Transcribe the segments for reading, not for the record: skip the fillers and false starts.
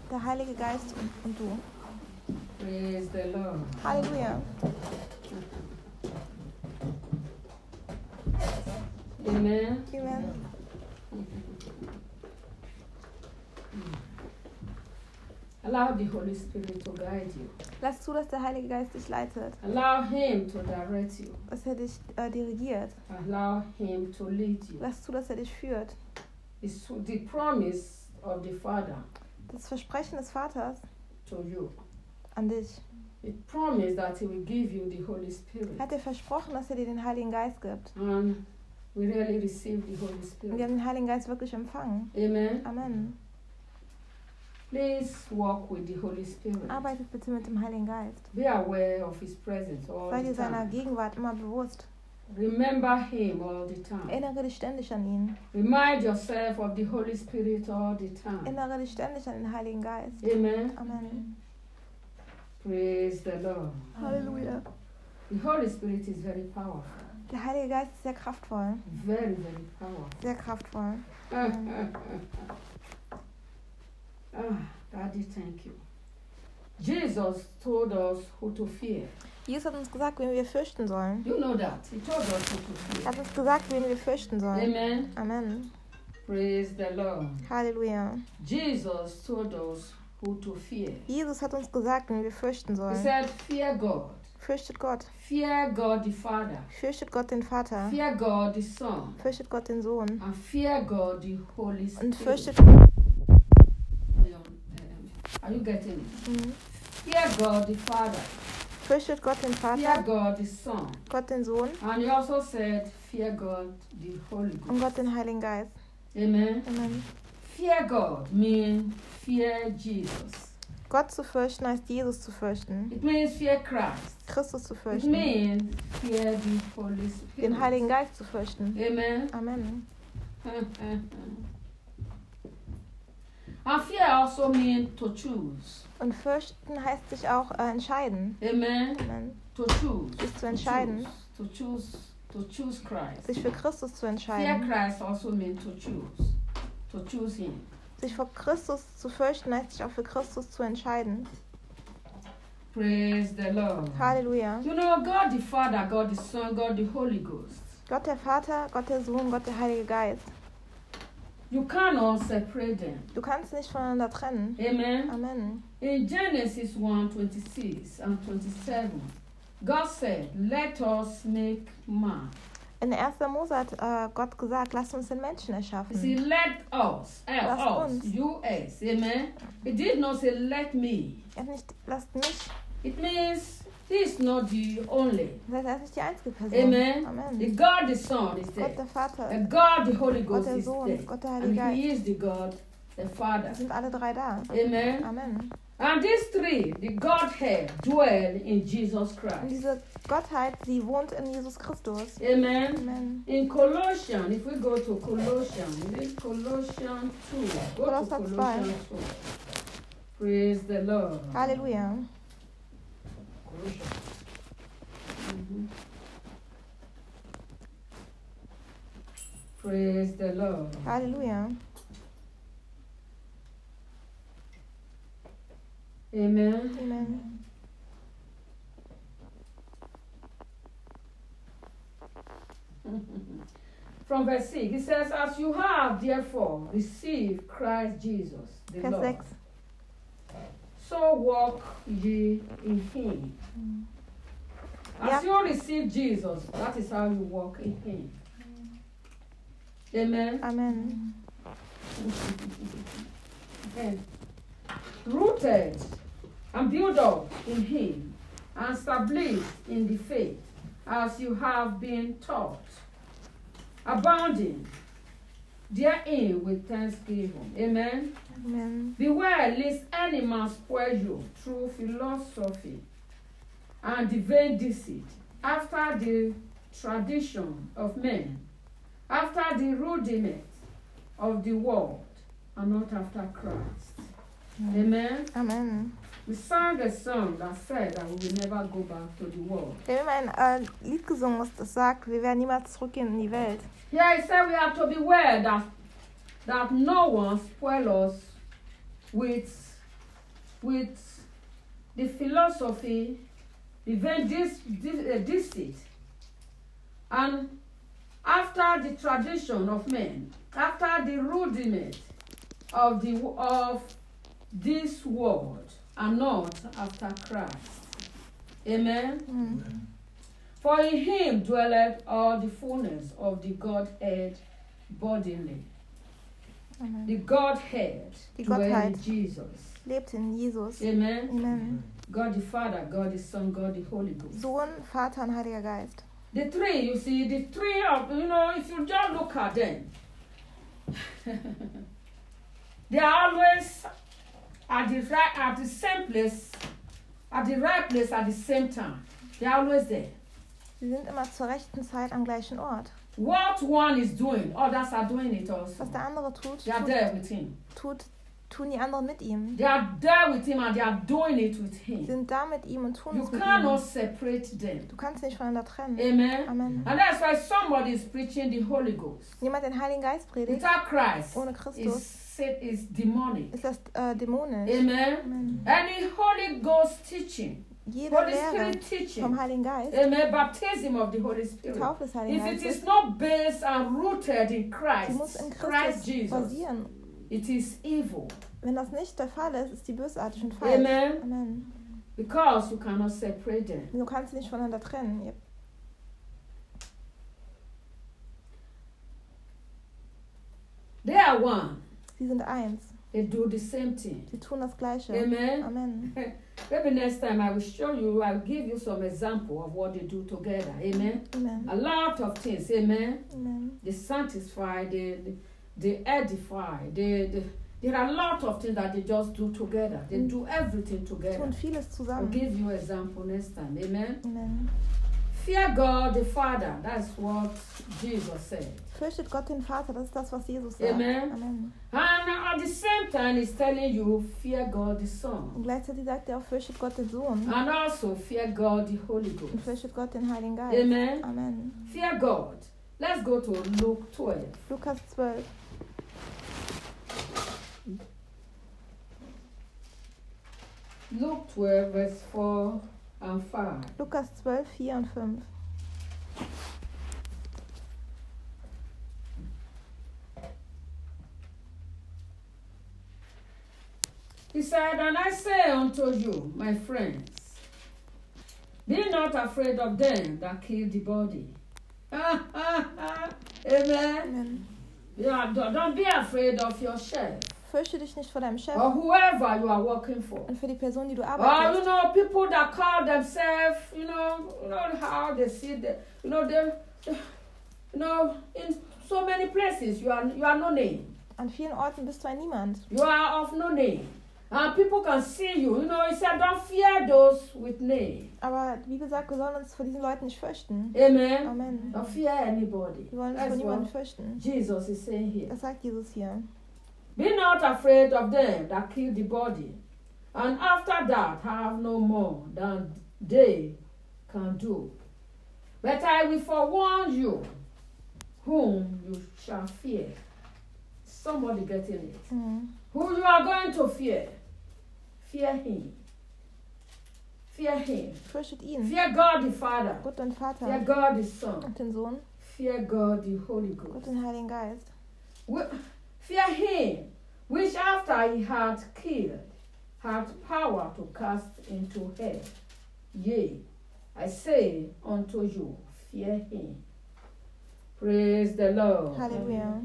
der Heilige Geist und du. Praise the Lord. Halleluja. Amen. Amen. Allow the Holy Spirit to guide you. Lass zu, dass der Heilige Geist dich leitet, Allow Him to direct you. dass er dich dirigiert. Allow Him to lead you. Lass zu, dass er dich führt. It's the promise of the Father Das Versprechen des Vaters to you. an dich. It promised that He will give you the Holy Spirit. Er hat dir versprochen, dass er dir den Heiligen Geist gibt. And we really receive the Holy Und wir Spirit. haben den Heiligen Geist wirklich empfangen. Amen. Amen. Please walk with the Holy Spirit. Arbeitet bitte mit dem Heiligen Geist. Be aware of His presence all Sei the dir seiner time. Gegenwart immer bewusst. Remember Him all the time. Erinnere dich ständig an ihn. Remind yourself of the Holy Spirit all the time. Erinnere dich ständig an den Heiligen Geist. Amen. Amen. Praise the Lord. Halleluja. The Holy Spirit is very powerful. Der Heilige Geist ist sehr kraftvoll. Very, very powerful. Sehr kraftvoll. Daddy, thank you. Jesus told us who to fear. Jesus hat uns gesagt, wen wir fürchten sollen. You know that. He told us who to Er fear. hat uns gesagt, wen wir fürchten sollen. Amen. Amen. Praise the Lord. Halleluja. Jesus told us who to fear. Jesus hat uns gesagt, wen wir fürchten He sollen. said, fear God. Fürchtet Gott. Fear God the Father. Fürchtet Gott den Vater. Fear God the Son. Fürchtet Gott den Sohn. And fear God the Holy Und Spirit. fürchtet Are you getting it? Mhm. Fear God the Father. Fürchtet Gott den Fear Vater. God the Son. Gott den Sohn. And he also said, fear God the Holy Und Ghost. Gott den Heiligen Geist. Amen. Amen. Fear God means fear Jesus. Gott zu fürchten heißt Jesus zu fürchten. It means fear Christ. Christus zu It fürchten. means fear the Holy Spirit. Den Heiligen Geist zu fürchten. Amen. Amen. And fear also means to choose. Und fürchten heißt sich auch entscheiden. Amen. Amen. To choose. Sich zu entscheiden. To choose Christ. Sich für Christus zu Fear entscheiden. Christ also means to choose. To choose Him. Sich vor Christus zu fürchten heißt sich auch für Christus zu entscheiden. Praise the Lord. Halleluja. You know, God the Father, God the Son, God the Holy Ghost. Gott der Vater, Gott der Sohn, Gott der Heilige Geist. You cannot separate them. Du kannst nicht voneinander trennen. Amen. Amen. In Genesis 1:26 and 27, God said, let us make man. In 1. Mose hat Gott gesagt, lasst uns den Menschen He said, erschaffen. let us, Lasst us, uns. us, amen. He did not say, let me. Er hat nicht, lasst mich. It means he is not the only. Das heißt, er ist nicht die einzige Person. Amen. Amen. The God the Son is Gott there. der Vater, And God the Holy Gott Ghost der is Sohn, there. Gott der And Heilige He Geist. is the God, the Father. Sind alle drei da. Amen. Amen. And these three, the Godhead, dwell in Jesus Und Christ. diese Gottheit, sie wohnt in Jesus Christus. Amen. Amen. In Colossians, if we go to Colossians, read Colossians 2. Go to Kolosser 2. Colossians 2. Praise the Lord. Halleluja. Mhm. Praise the Lord. Halleluja. Amen. Amen. From verse 6, it says, as you have therefore received Christ Jesus, the Vers Lord, 6. so walk ye in him. As you receive Jesus, that is how you walk in him. Amen. Amen. And rooted and built up in him and established in the faith as you have been taught, abounding therein with thanksgiving. Amen. Amen. Beware lest any man spoil you through philosophy and the vain deceit, after the tradition of men, after the rudiment of the world, and not after Christ. Amen. Amen. We sang a song that said that we will never go back to the world. Wir haben ein Lied gesungen, das sagt, wir werden niemals zurückgehen in die Welt. Yeah, he said we have to beware that no one spoil us with with the philosophy, the vain deceit, and after the tradition of men, after the rudiment of this world, and not after Christ. Amen. Mhm. For in him dwelleth all the fullness of the Godhead bodily. Amen. The Godhead Die dwells in Gottheit. Jesus. Lebt in Jesus. Amen. Amen. God the Father, God the Son, God the Holy Ghost. Sohn, Vater und Heiliger Geist. The three, you see, the three of, if you just look at them, they are always at the same place, at the right place at the same time. They are always there. Sie sind immer zur rechten Zeit am gleichen Ort. What one is doing, others are doing it also. Was der andere tut, They are there with him. tun die anderen mit ihm. They are there with him and they are doing it with Sie him. sind da mit ihm und tun You es mit cannot ihm. separate them. Du kannst nicht voneinander trennen. Amen. Amen. And that's why somebody is preaching the Holy Ghost. Jemand den Heiligen Geist predigt, Without Christ ohne Christus, is demonic. ist das dämonisch. Amen. Amen. Any Holy Ghost teaching, Jede Holy Lehre Spirit teaching, vom Heiligen Geist, amen, baptism of the Holy die Spirit. Taufe des Heiligen If it Geistes, is not based and rooted in sie muss Christ, in Christ Christus Jesus, basieren. it is evil. Wenn das nicht der Fall ist, ist die bösartig und falsch. Amen. Amen. Because you cannot separate them. Du kannst sie nicht voneinander trennen. Yep. They are one. Sie sind eins. They do the same thing. Sie tun das Gleiche. Amen. Amen. Maybe next time I will show you, I will give you some example of what they do together. Amen. Amen. A lot of things. Amen. Amen. They sanctify, they edify, there are a lot of things that they just do together. They do everything Sie together. tun vieles I'll zusammen. give you example next time. Amen. Amen. Fear God the Father. That's what Jesus said. Fürchtet Gott den Vater, das ist das, was Jesus sagt. Amen. Amen. And at the same time, he's telling you, fear God the Son. Und gleichzeitig sagt er auch, fürchtet Gott den Sohn And also, fear God the Holy und Ghost. fürchtet Gott den Heiligen Geist. Amen. Amen. Fear God. Let's go to Luke 12. Lukas 12. Luke 12, verse 4 and 5. Lukas 12, 4 und 5. He said, and I say unto you, my friends, be not afraid of them that kill the body. Amen. Amen. Yeah, don't be afraid of your chef Fürchte dich nicht vor deinem Chef or whoever you are working for. und für die Person, die du Or, arbeitest. people that call themselves, how they see in so many places you are no name. An vielen Orten bist du ein Niemand. You are of no name. And people can see you. He said, don't fear those with name. Aber wie gesagt, wir sollen uns vor diesen Leuten nicht fürchten. Amen. Amen. Don't fear anybody. Wir wollen uns That's vor niemandem what fürchten. Jesus is saying here. Das sagt Jesus hier. Be not afraid of them that kill the body, and after that have no more than they can do. But I will forewarn you whom you shall fear. Somebody getting it. Mhm. Who you are going to fear. Fear him. Fear him. Fürchtet ihn. Fear God the Father. Gott den Fear Vater God the Son. und den Sohn. Fear God the Holy Gott Ghost. den Heiligen Geist. Fear him, which after he had killed, had power to cast into hell. Yea, I say unto you, fear him. Praise the Lord. Halleluja.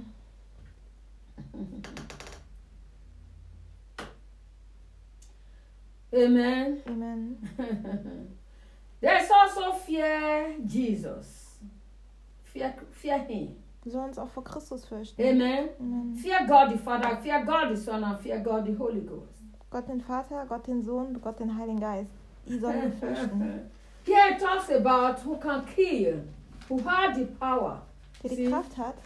Amen. Amen. There's also fear Jesus. Fear him. Wir sollen uns auch vor Christus fürchten. Amen. Amen. Fear God the Father, fear God the Son, and fear God the Holy Ghost. Gott den Vater, Gott den Sohn, Gott den Heiligen Geist. Die sollen wir fürchten. Here it talks about who can kill, who had the power. Der die See? Kraft hat,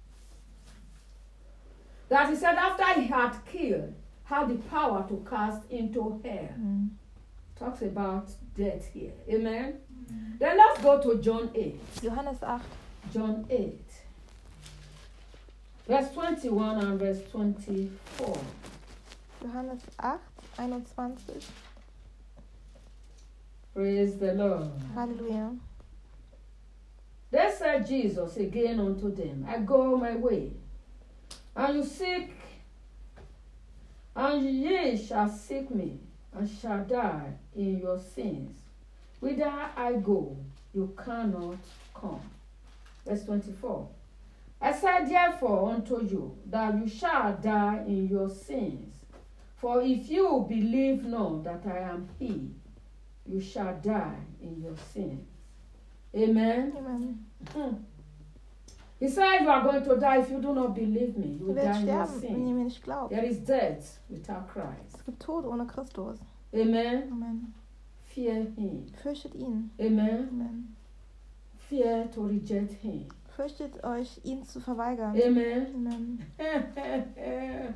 That he said after he had killed, had the power to cast into hell. Talks about death here. Amen. Then let's go to John 8. Johannes 8, John 8. Verse 21 and verse 24. Johannes 8, 21. Praise the Lord. Halleluja. Then said Jesus again unto them, I go my way, and you seek, and ye shall seek me, and shall die in your sins. Whither I go, you cannot come. Verse 24. I said therefore unto you, that you shall die in your sins. For if you believe not that I am he, you shall die in your sins. Amen. Amen. He said you are going to die if you do not believe me. You Du will die wirst in your sterben, wenn ihr sin. mir nicht glaubt. There is death without Christ. Es gibt Tod ohne Christus. Amen. Amen. Fear him. Fürchtet ihn. Amen. Amen. Fear to reject him. Fürchtet euch, ihn zu verweigern. Amen. Amen.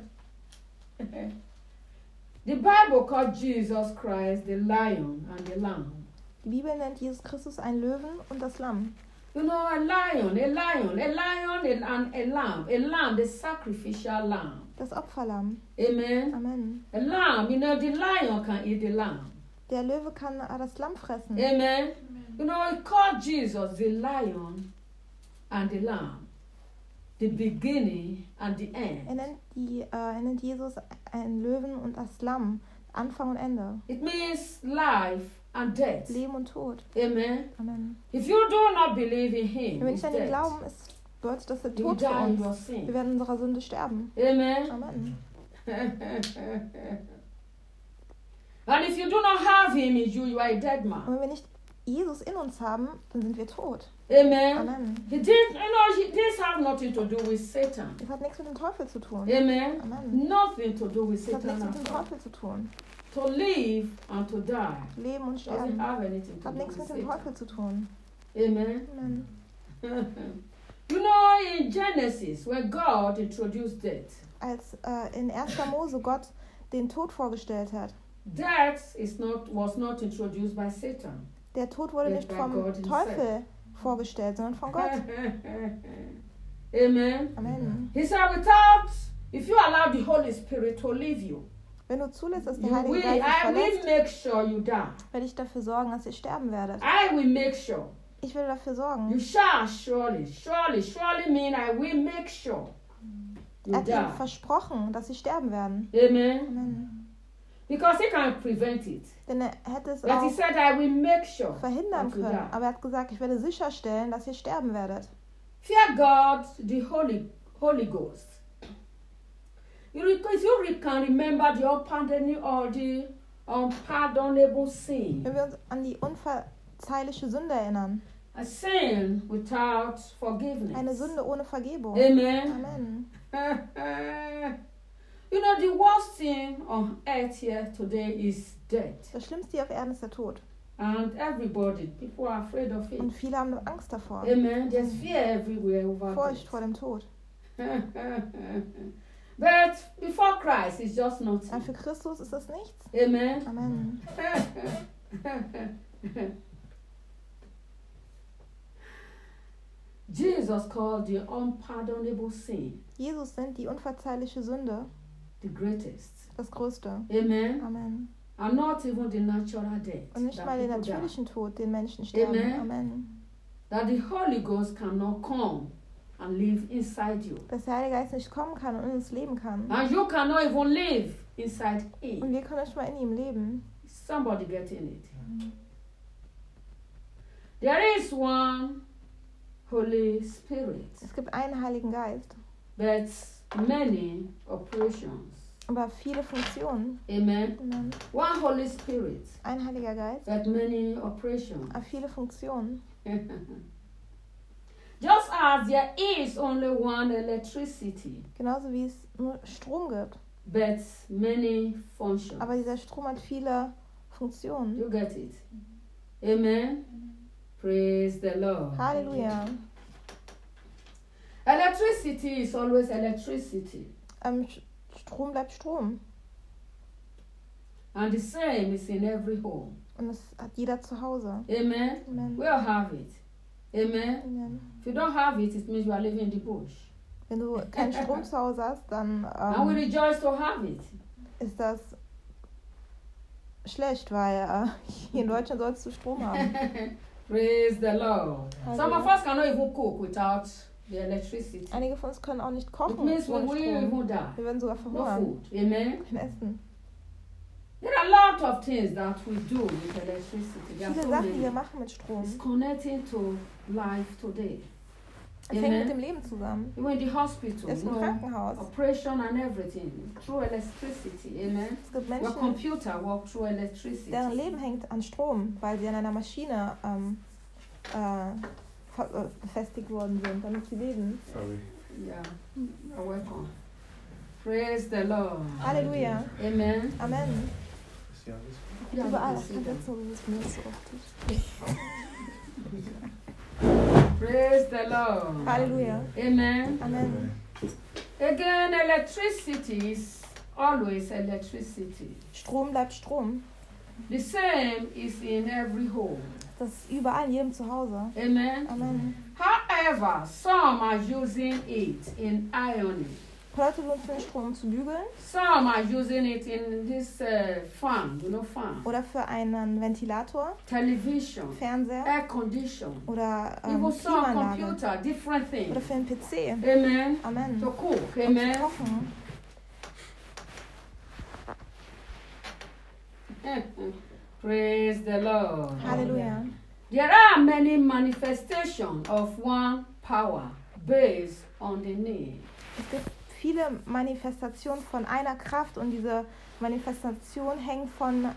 The Bible called Jesus Christ the lion and the lamb. Die Bibel nennt Jesus Christus ein Löwen und das Lamm. You know, a lion, and a lamb. A lamb, the sacrificial lamb. Das Opferlamm. Amen. Amen. A lamb, you know, the lion can eat the lamb. Der Löwe kann das Lamm fressen. Amen. You know, he called Jesus the lion and the lamb, the beginning and the end. Er nennt Jesus einen Löwen und das Lamm. Anfang und Ende. It means life and death. Leben und Tod. Amen. Amen. If you do not believe in him, Wenn wir he's nicht an ihn dead. glauben, bedeutet das der You will Tod für die in your uns. sin. Wir werden in unserer Sünde sterben. Amen. Amen. And if you do not have him in you, you are a dead Und man. wenn wir nicht Jesus in uns haben, dann sind wir tot. Amen. Amen. This has nothing to do with Satan. Das hat nichts mit dem Teufel zu tun. Amen. Amen. Nothing to do with Das hat Satan nichts mit at dem all. Teufel zu tun. To live and to die Leben und doesn't Sterben have anything to hat do nichts with mit dem Satan. Teufel zu tun. Amen. Amen. You know, in Genesis, when God introduced death, Als in 1. Mose Gott den Tod vorgestellt hat, death was not introduced by Satan. der Tod wurde But nicht by vom God Teufel vorgestellt, sondern von Gott. Amen. Amen. He said, if you allow the Holy Spirit to leave you, Wenn du zulässt, dass you der Heilige will, Geist dich I will verlässt, make sure you die. werde ich dafür sorgen, dass ihr sterben werdet. I will make sure. Ich werde dafür You sorgen. shall surely mean I will make sure you Er hat ihnen die. versprochen, dass sie sterben werden. Amen. Amen. Because he can prevent it. Denn er hätte es But he auch said, I will make sure verhindern that you können. die. Aber er hat gesagt, ich werde sicherstellen, dass ihr sterben werdet. Fear God, the Holy Ghost. If you can remember the unpardonable sin, Wenn wir uns an die unverzeihliche Sünde erinnern, a sin without forgiveness. eine Sünde ohne Vergebung. Amen. Amen. You know, the worst thing on earth here today is death. Das Schlimmste hier auf Erden ist der Tod. And people are afraid of it. Und viele haben Angst davor. Amen. There's fear everywhere over Furcht vor dem Tod. But before Christ, it's just Aber nothing. für Christus ist das nichts. Amen. Amen. Jesus called the unpardonable sin Jesus nennt die unverzeihliche Sünde the greatest. das Größte. Amen. Amen. And not even the natural death. Und nicht that mal den people die. natürlichen Tod, den Menschen sterben. Amen. Amen. That the Holy Ghost cannot come and live inside you. Dass der Heilige Geist nicht kommen kann und in uns leben kann. And you cannot even live inside Und him. wir können nicht mal in ihm leben. Somebody getting it. There is one Holy Spirit, Es gibt einen Heiligen Geist, but many operations. aber viele Funktionen. Amen. Amen. One Holy Spirit, Ein Heiliger Geist, but many operations. aber viele Funktionen. Just as there is only one electricity, Genauso wie es nur Strom gibt. but many functions. Aber dieser Strom hat viele Funktionen. You get it? Amen. Praise the Lord. Halleluja. Electricity is always electricity. Strom bleibt Strom. And the same is in every home. Und das hat jeder zu Hause. Amen. Amen. We all have it. Amen. Amen. If you don't have it, it means you are living in the bush. Wenn du keinen Strom zu Hause hast, dann And we rejoice to have it. ist das schlecht, weil hier in Deutschland sollst du Strom haben. Praise the Lord. Halleluja. Some of us cannot even cook without the electricity. Einige von uns können auch nicht It kochen means we ohne will Strom. even die. Wir würden sogar No verhungern. food. Amen. Kein Essen. There are a lot of things that we do with electricity. There are Viele so Sachen, die wir many. machen mit Strom. It's connecting to life today. Es hängt mit Amen. dem Leben zusammen. Even in the hospital, Selbst im Krankenhaus. operation and everything through electricity. Amen. Es gibt Your Menschen, computer works through electricity. deren Leben hängt an Strom, weil sie an einer Maschine befestigt worden sind, damit sie leben. Sorry. Yeah, you're welcome. Praise the Lord. Halleluja. Amen. Amen. Ist ja alles Yeah, Überall. you Das can kann sit jetzt so, wie es mir so oft ist. down. Praise the Lord. Halleluja. Amen. Amen. Again, electricity is always electricity. Strom bleibt Strom. The same is in every home. Das ist überall in jedem Zuhause. Amen. Amen. However, some are using it in ironing. Leute benutzen den Strom, um zu bügeln Some are using it in this fan, fan, oder für einen Ventilator, television, Fernseher air condition, oder even some Klimaanlage computer, different oder things. für einen PC. Amen. Amen. To cook. Um zu Amen. kochen. Praise the Lord. Halleluja. There are many manifestations of one power based on the need. Es gibt viele Manifestationen von einer Kraft und diese Manifestation hängt von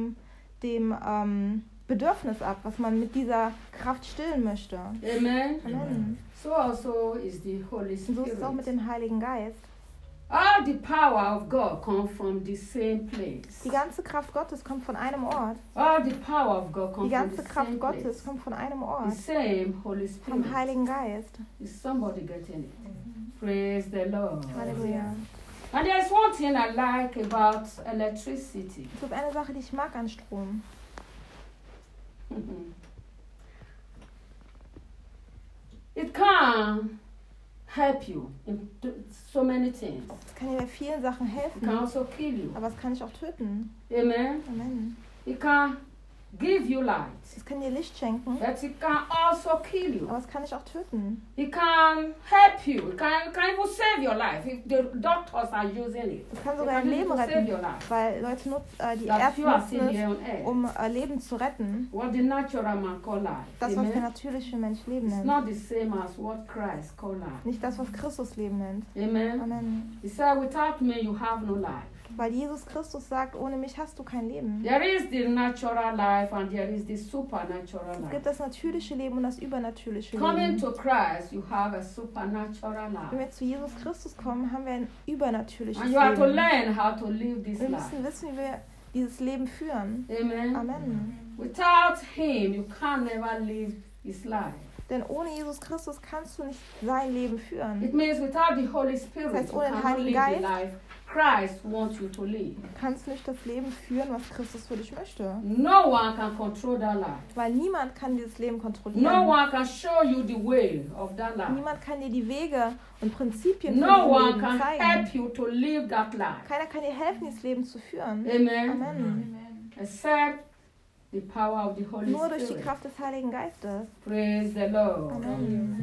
dem Bedürfnis ab, was man mit dieser Kraft stillen möchte. Amen. Amen. So also is the Holy Und so ist es auch mit Spirit. dem Heiligen Geist. All the power of God comes from the same place. Die ganze Kraft Gottes kommt von einem Ort. All the power of God Die comes from ganze the Kraft same Gottes place. kommt von einem The Ort. same Holy Vom Spirit. Heiligen Geist. Is somebody getting it? Praise the Lord. Halleluja. And there's one thing I like about electricity. Es gibt eine Sache, die ich mag an Strom. It can help you in so many things. Es kann dir bei vielen Sachen It can helfen, also kill you. aber es kann dich auch töten. Amen. Amen. It can give you light, Es kann dir Licht schenken, but it can also kill you. aber es kann dich auch töten. It can help you. It can even save your life if the doctors are using it. Es kann It sogar can dein Leben even save retten, your life. weil Leute die That Ärzte you are nutzen still here es, on earth. um Leben zu retten. What the natural man call life. Das, was der Amen. natürliche Mensch Leben It's nennt. not the same as what Christ call life. Nicht das, was Christus Leben nennt. Amen. Amen. He said, without me you have no life. Weil Jesus Christus sagt, ohne mich hast du kein Leben. There is the natural life and there is the supernatural Es life. gibt das natürliche Leben und das übernatürliche Coming Leben. to Christ, you have a supernatural Wenn life. wir zu Jesus Christus kommen, haben wir ein übernatürliches And you have to Leben. learn how to live this Wir life. müssen wissen, wie wir dieses Leben führen. Amen. Amen. Without Him, you can never live His life. Denn ohne Jesus Christus kannst du nicht sein Leben It führen. means without the Holy Spirit, Das heißt, you ohne den cannot Heiligen live the Geist life Christ wants you to live. Du kannst nicht das Leben führen, was Christus für dich möchte. No one can control that life. Weil niemand kann dieses Leben No kontrollieren. one can show you the way of that life. Niemand kann dir die Wege und Prinzipien von No diesem one Leben can zeigen. help you to live that life. Keiner kann dir helfen, dieses Leben zu führen. Amen. Amen. Except the power of the Holy Nur durch die Spirit. Kraft des Heiligen Geistes. Praise the Lord. Amen.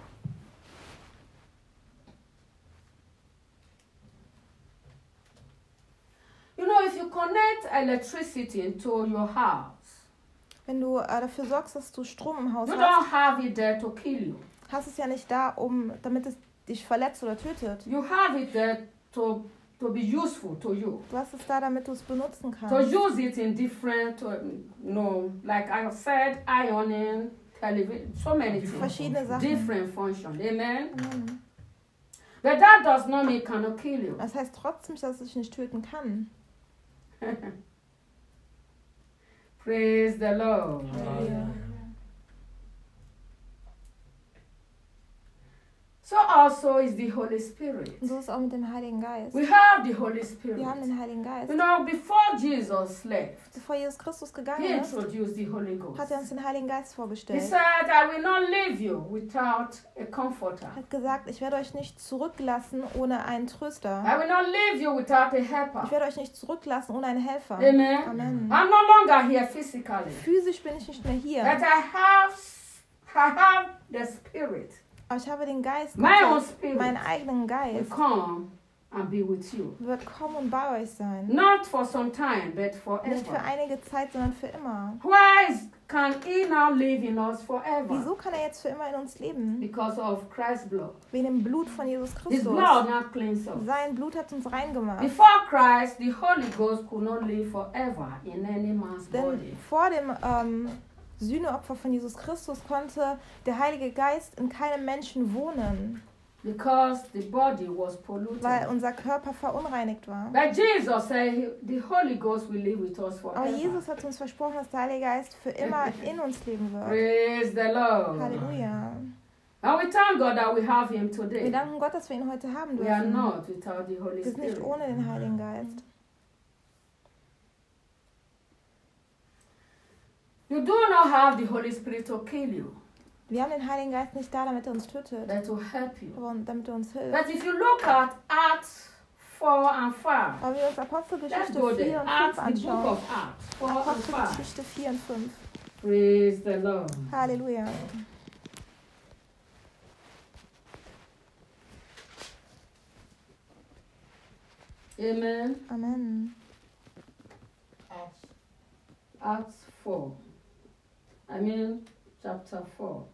You know, if you connect electricity into your house, Wenn du dafür sorgst, dass du Strom im Haus you hast, don't have it there to kill you. hast es ja nicht da, damit es dich verletzt oder tötet. You have it there to be useful to you. Du hast es da, damit du es benutzen To kannst. use it in different, like I said, ironing, television, so many things. Verschiedene Sachen. Different function. Amen. Amen. But that does not mean it cannot kill you. Das heißt trotzdem nicht, dass es dich nicht töten kann. Praise the Lord. So also is the Holy Spirit. Und so ist es auch mit dem Heiligen Geist. We have the Holy Spirit. Wir haben den Heiligen Geist. You know, before Jesus left, Bevor Jesus Christus he gegangen ist, introduced the Holy Ghost. hat er uns den Heiligen Geist He vorgestellt. said, I will not leave you without a comforter. Er hat gesagt, ich werde euch nicht zurücklassen ohne einen Tröster. I will not leave you without a helper. Ich werde euch nicht zurücklassen ohne einen Helfer. Amen. Amen. I'm no longer here physically. Physisch bin ich nicht mehr hier, But I have the Spirit. aber ich habe den Geist My own Gottes, spirit meinen eigenen will Geist, come and be with you. wird kommen und bei euch sein. Not for some time, but Nicht für forever. einige Zeit, sondern für immer. Why can he now live in us forever? Wieso kann er jetzt für immer in uns leben? Because of Christ's blood. Wegen dem Blut von Jesus His Christus. blood now cleans us. Sein Blut hat uns reingemacht. Before Christ, the Holy Ghost could not live forever in any man's Denn body. vor dem Sühneopfer von Jesus Christus konnte der Heilige Geist in keinem Menschen wohnen, Because the body was polluted. weil unser Körper verunreinigt war. But Jesus said the Holy Ghost will live with us Aber forever. Jesus hat uns versprochen, dass der Heilige Geist für immer in uns leben wird. Praise the Lord. Halleluja. And we thank God that we have Him Wir today. danken Gott, dass wir ihn heute haben We are dürfen. not without the Holy Wir sind nicht Spirit. ohne den Heiligen Geist. You do not have the Holy Spirit to kill you, Wir haben den Heiligen Geist nicht da, damit er uns tötet, but to help you. aber damit er uns hilft. But if you look at Acts 4 and 5, Aber wir uns let's Apostelgeschichte go 4 there. und 5 Acts, the book anschauen. of Acts 4 and 5. Apostelgeschichte 4 und 5. Praise the Lord. Halleluja. Amen. Amen. Acts 4. I mean, chapter 4.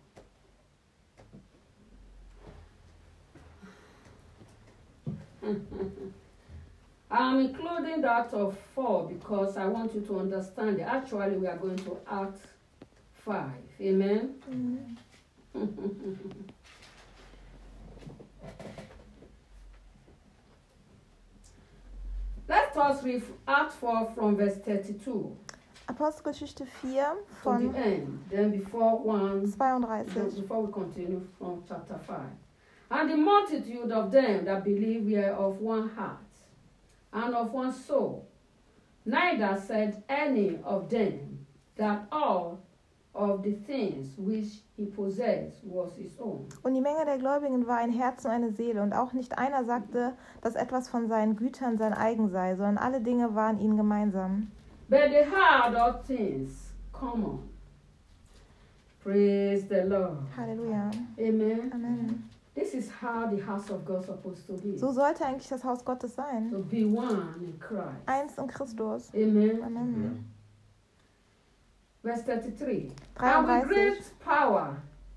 I'm including that of 4 because I want you to understand it. Actually, we are going to Acts 5. Amen. Mhm. Let us read Acts 4 from verse 32 Apostelgeschichte 4 to von the end. Then before one 32. before we continue from chapter 5. And the multitude of them that believed were of one heart and of one soul. Neither said any of them that all of the things which he possessed was his own. Und die Menge der Gläubigen war ein Herz und eine Seele, und auch nicht einer sagte, dass etwas von seinen Gütern sein eigen sei, sondern alle Dinge waren ihnen gemeinsam. But they had all things common. Praise the Lord. Halleluja. Amen. Amen. This is how the house of God is supposed to be. So sollte eigentlich das Haus Gottes sein. To be one in Christ. Eins in Christus. Amen. Amen. Verse 33. And with 33. great power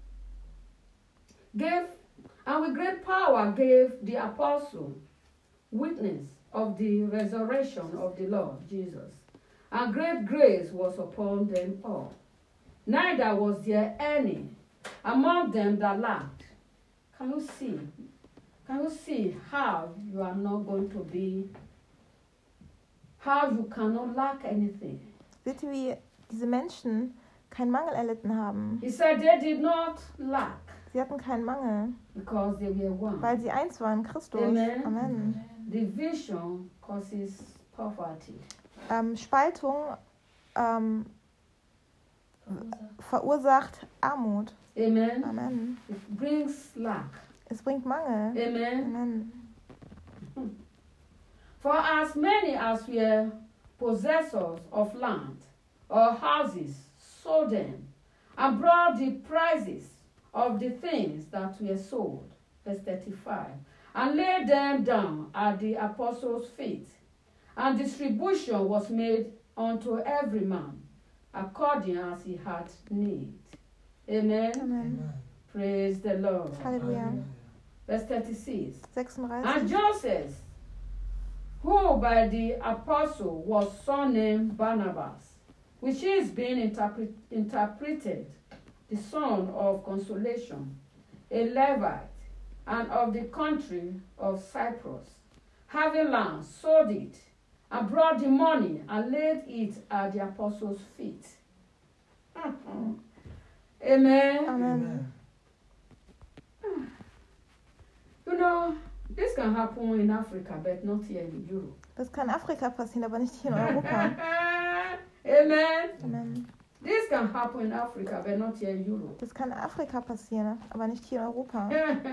gave the apostle witness of the resurrection of the Lord Jesus. And great grace was upon them all. Neither was there any among them that lacked. Can you see? Can you see how you are not going to be, how you cannot lack anything? Seht ihr, wie diese Menschen keinen Mangel erlitten haben? He said they did not lack Sie hatten keinen Mangel, because they were one. weil sie eins waren in Christus. Amen. Amen. Division causes poverty. Spaltung verursacht Armut. Amen. Amen. It brings lack. Es bringt Mangel. Amen. Amen. For as many as were possessors of land or houses sold them and brought the prices of the things that were sold. Verse 35. And laid them down at the apostles' feet. And distribution was made unto every man according as he had need. Amen. Amen. Praise the Lord. Halleluja. Verse 36. 36. And Joseph, who by the apostle was surnamed Barnabas, which is being interpreted the son of consolation, a Levite, and of the country of Cyprus, having land, sold it, and brought the money and laid it at the apostles' feet. Amen. Amen. You know, this can happen in Africa, but not here in Europe. Das kann in Afrika passieren, aber nicht hier in Europa. Amen. Amen. This can happen in Africa, but not here in Europe. Das kann in Afrika passieren, aber nicht hier in Europa.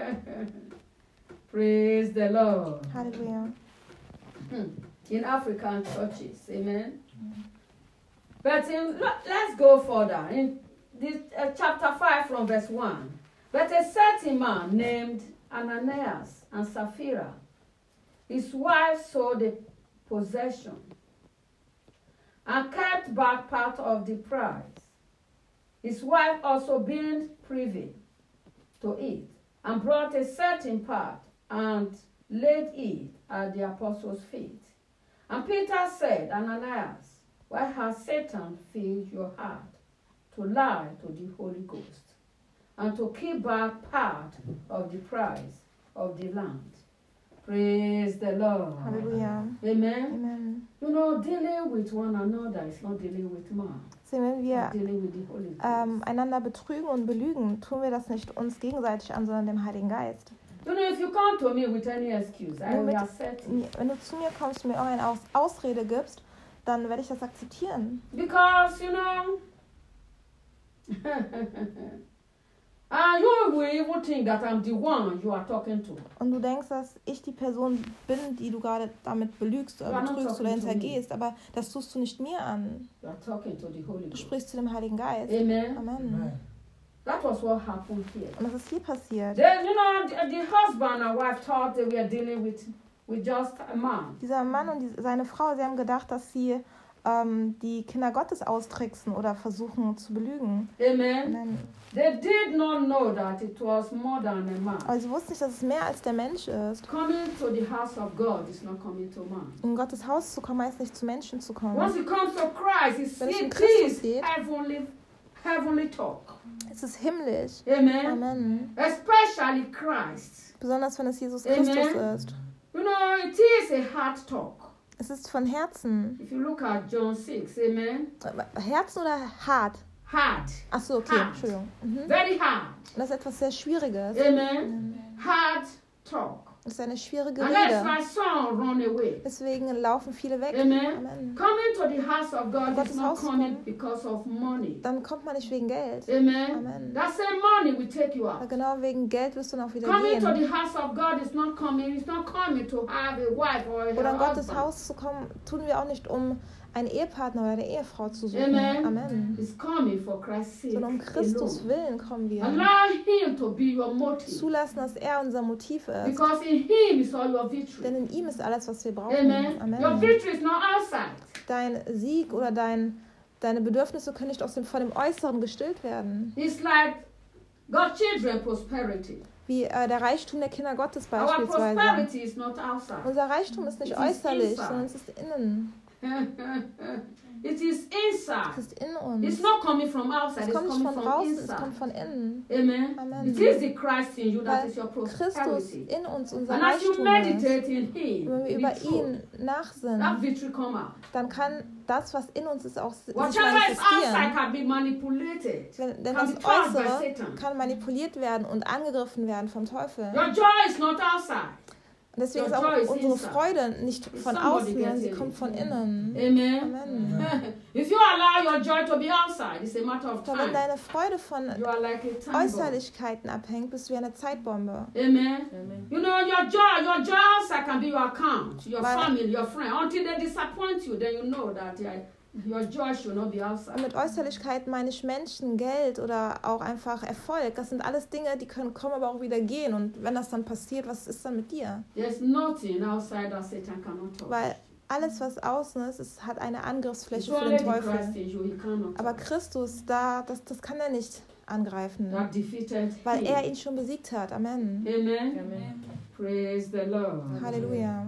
Praise the Lord. Halleluja. In African churches, amen. But let's go further. In this, chapter 5 from verse 1. But a certain man named Ananias and Sapphira, his wife sold a possession and kept back part of the price. His wife also being privy to it, and brought a certain part and laid it at the apostles' feet. And Peter said, Ananias, why has Satan filled your heart to lie to the Holy Ghost and to keep back part of the price of the land? Praise the Lord. Halleluja. Amen. Amen. You know, dealing with one another is not dealing with man. Sehen, wenn wir Dealing with the Holy Ghost. einander betrügen und belügen, tun wir das nicht uns gegenseitig an, sondern dem Heiligen Geist. You know, if you come to me with any excuse, I will accept it. Wenn du zu mir kommst und mir irgendeine Ausrede gibst, dann werde ich das akzeptieren. Because, you know, and you will even think that I'm the one you are talking to. Und du denkst, dass ich die Person bin, die du gerade damit belügst oder betrügst oder hintergehst, aber das tust du nicht mir an. You are talking to the Holy Du Ghost. sprichst zu dem Heiligen Geist. Amen. Amen. That was what happened here. Und das ist hier passiert. Then, you know, the husband and wife thought they were dealing with just a man. Dieser Mann und seine Frau, sie haben gedacht, dass sie die Kinder Gottes austricksen oder versuchen zu belügen. Amen. Amen. They did not know that it was more than a man. Aber sie wussten nicht, dass es mehr als der Mensch ist. Coming to the house of God is not coming to man. In Gottes Haus zu kommen, heißt nicht zu Menschen zu kommen. Once it comes to Christ, Wenn es um it Christus is geht, heavenly talk. es ist himmlisch. Amen. Amen. Especially Christ. Besonders wenn es Jesus Amen. Christus ist. You know, it is a heart talk. Es ist von Herzen. If you look at John 6, amen. Herzen oder hart? Hard. Achso, okay, Hart. Entschuldigung. Mhm. Very hard. Und das ist etwas sehr Schwieriges. Amen. Hard talk. Das ist eine schwierige And that's Rede. why some run away. Deswegen laufen viele weg. Amen. Amen. Coming to the house of God Gottes is not Haus coming kommen. because of money. Dann kommt man nicht wegen Geld. Amen. Amen. That same money will take you Aber out. genau wegen Geld wirst du dann auch wieder Coming to gehen. the house of God is not coming. It's not coming to have a wife or a Oder in Gottes husband. Haus zu kommen, tun wir auch nicht, um einen Ehepartner oder eine Ehefrau zu suchen. Amen. Amen. It's coming for Christ's sake Sondern um Christus alone. Willen kommen wir. Allow Him to be your motive. Zulassen, dass er unser Motiv ist. Because in Him is all your victory. Denn in ihm ist alles, was wir brauchen. Amen. Your Amen. victory is not outside. Dein Sieg oder deine Bedürfnisse können nicht von dem Äußeren gestillt werden. It's like God's children prosperity. Wie der Reichtum der Kinder Gottes Our beispielsweise. prosperity is not outside. Unser Reichtum ist nicht It is äußerlich, inside. sondern es ist innen. It is Es inside. ist in uns. It's not coming from outside. Es It's kommt nicht coming von from draußen, es inside. kommt von innen. Amen. Amen. It is the Christ in you that Weil is your Christus prosperity. in uns unser And as you Reichtum ist. meditate in Him, Wenn wir the über truth, ihn nachsinnen, that victory come out. dann kann das, was in uns ist, auch sich Whatever is outside manifestieren. can be manipulated. Denn Can das be touched by Äußere Satan. kann manipuliert werden und angegriffen werden vom Teufel. Your joy is not outside. Und deswegen ist your auch joy is unsere inside. Freude nicht von Somebody außen, sondern gets sie it. kommt von innen. Amen. Amen. If you allow your joy to be outside, it's a matter of Aber wenn time. deine Freude von You are like a time bomb. Äußerlichkeiten abhängt, bist du wie eine Zeitbombe. Amen. You know, your joy outside can be your account, your Weil- family, your friend. Until they disappoint you, then you know that your joy should not be Und outside. mit Äußerlichkeiten meine ich Menschen, Geld oder auch einfach Erfolg. Das sind alles Dinge, die können kommen, aber auch wieder gehen. Und wenn das dann passiert, was ist dann mit dir? There's nothing outside that Satan cannot touch. Weil alles, was außen ist, hat eine It's Angriffsfläche für only den the Christ Teufel. in you, he cannot Aber touch. Christus, das kann er nicht angreifen, That defeated weil er him. ihn schon besiegt hat. Amen. Amen. Amen. Praise the Lord. Halleluja.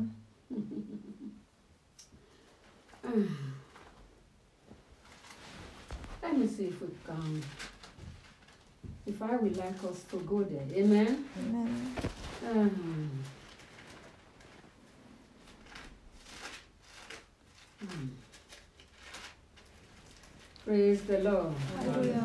Let me see if we can. If I would like us to go there. Amen. Amen. Um, Praise the Lord. Halleluja.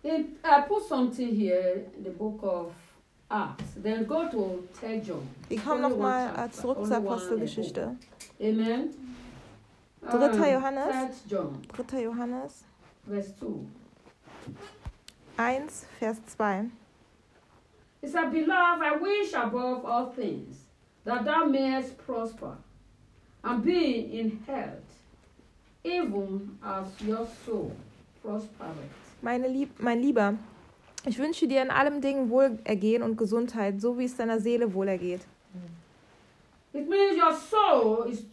I put something here in the book of Acts. Then go to 3 John. Wir kommen Only one nochmal chapter, zurück only zur one Apostelgeschichte. book. Amen. 3. Johannes. 3 John, 3. Johannes verse 2. 1, Vers 2. He said, Beloved, I wish above all things that thou mayest prosper and be in health, even as your soul prospereth. Mein Lieber, ich wünsche dir in allem Dingen Wohlergehen und Gesundheit, so wie es deiner Seele wohlergeht. It means your soul is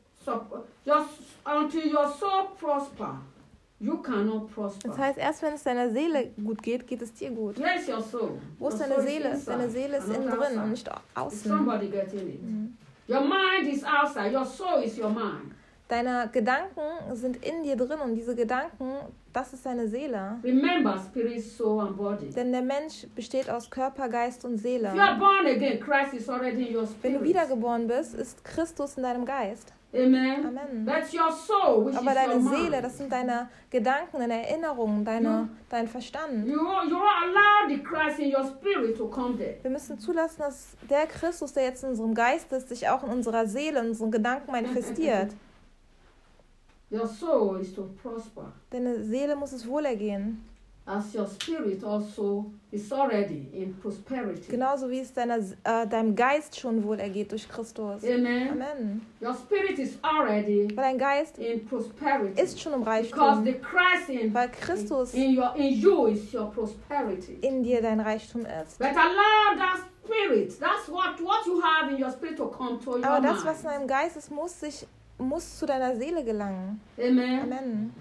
until your soul prosper, you cannot prosper. Das heißt, erst wenn es deiner Seele gut geht, geht es dir gut. Where is your soul? Wo ist Your deine soul Seele? inside Deine Seele ist and innen not drin und outside. nicht Is außen. somebody getting it? Your mind is outside. Your soul is your mind. Deine Gedanken sind in dir drin und diese Gedanken, das ist deine Seele. Remember, spirit, soul, and body. Denn der Mensch besteht aus Körper, Geist und Seele. If you are born again, Christ is already in your Wenn du spirit. wiedergeboren bist, ist Christus in deinem Geist. Amen. Amen. That's your soul, which Aber is your deine mind. Seele, das sind deine Gedanken, deine Erinnerungen, dein Verstand. You allow the Christ in your spirit to come there. Wir müssen zulassen, dass der Christus, der jetzt in unserem Geist ist, sich auch in unserer Seele, in unseren Gedanken manifestiert. Your soul is to prosper, Deine Seele muss es wohlergehen. as your spirit also is already in prosperity. Genauso wie es deinem Geist schon wohlergeht durch Christus. Amen. Amen. Your spirit is already Weil dein Geist in prosperity. ist schon im Because Reichtum. the Christ Weil Christus in you is your prosperity. in dir dein Reichtum ist. But allow that spirit, that's what you have in your spirit to come to your Aber mind. das, was in deinem Geist ist, muss zu deiner Seele gelangen. Amen. Amen.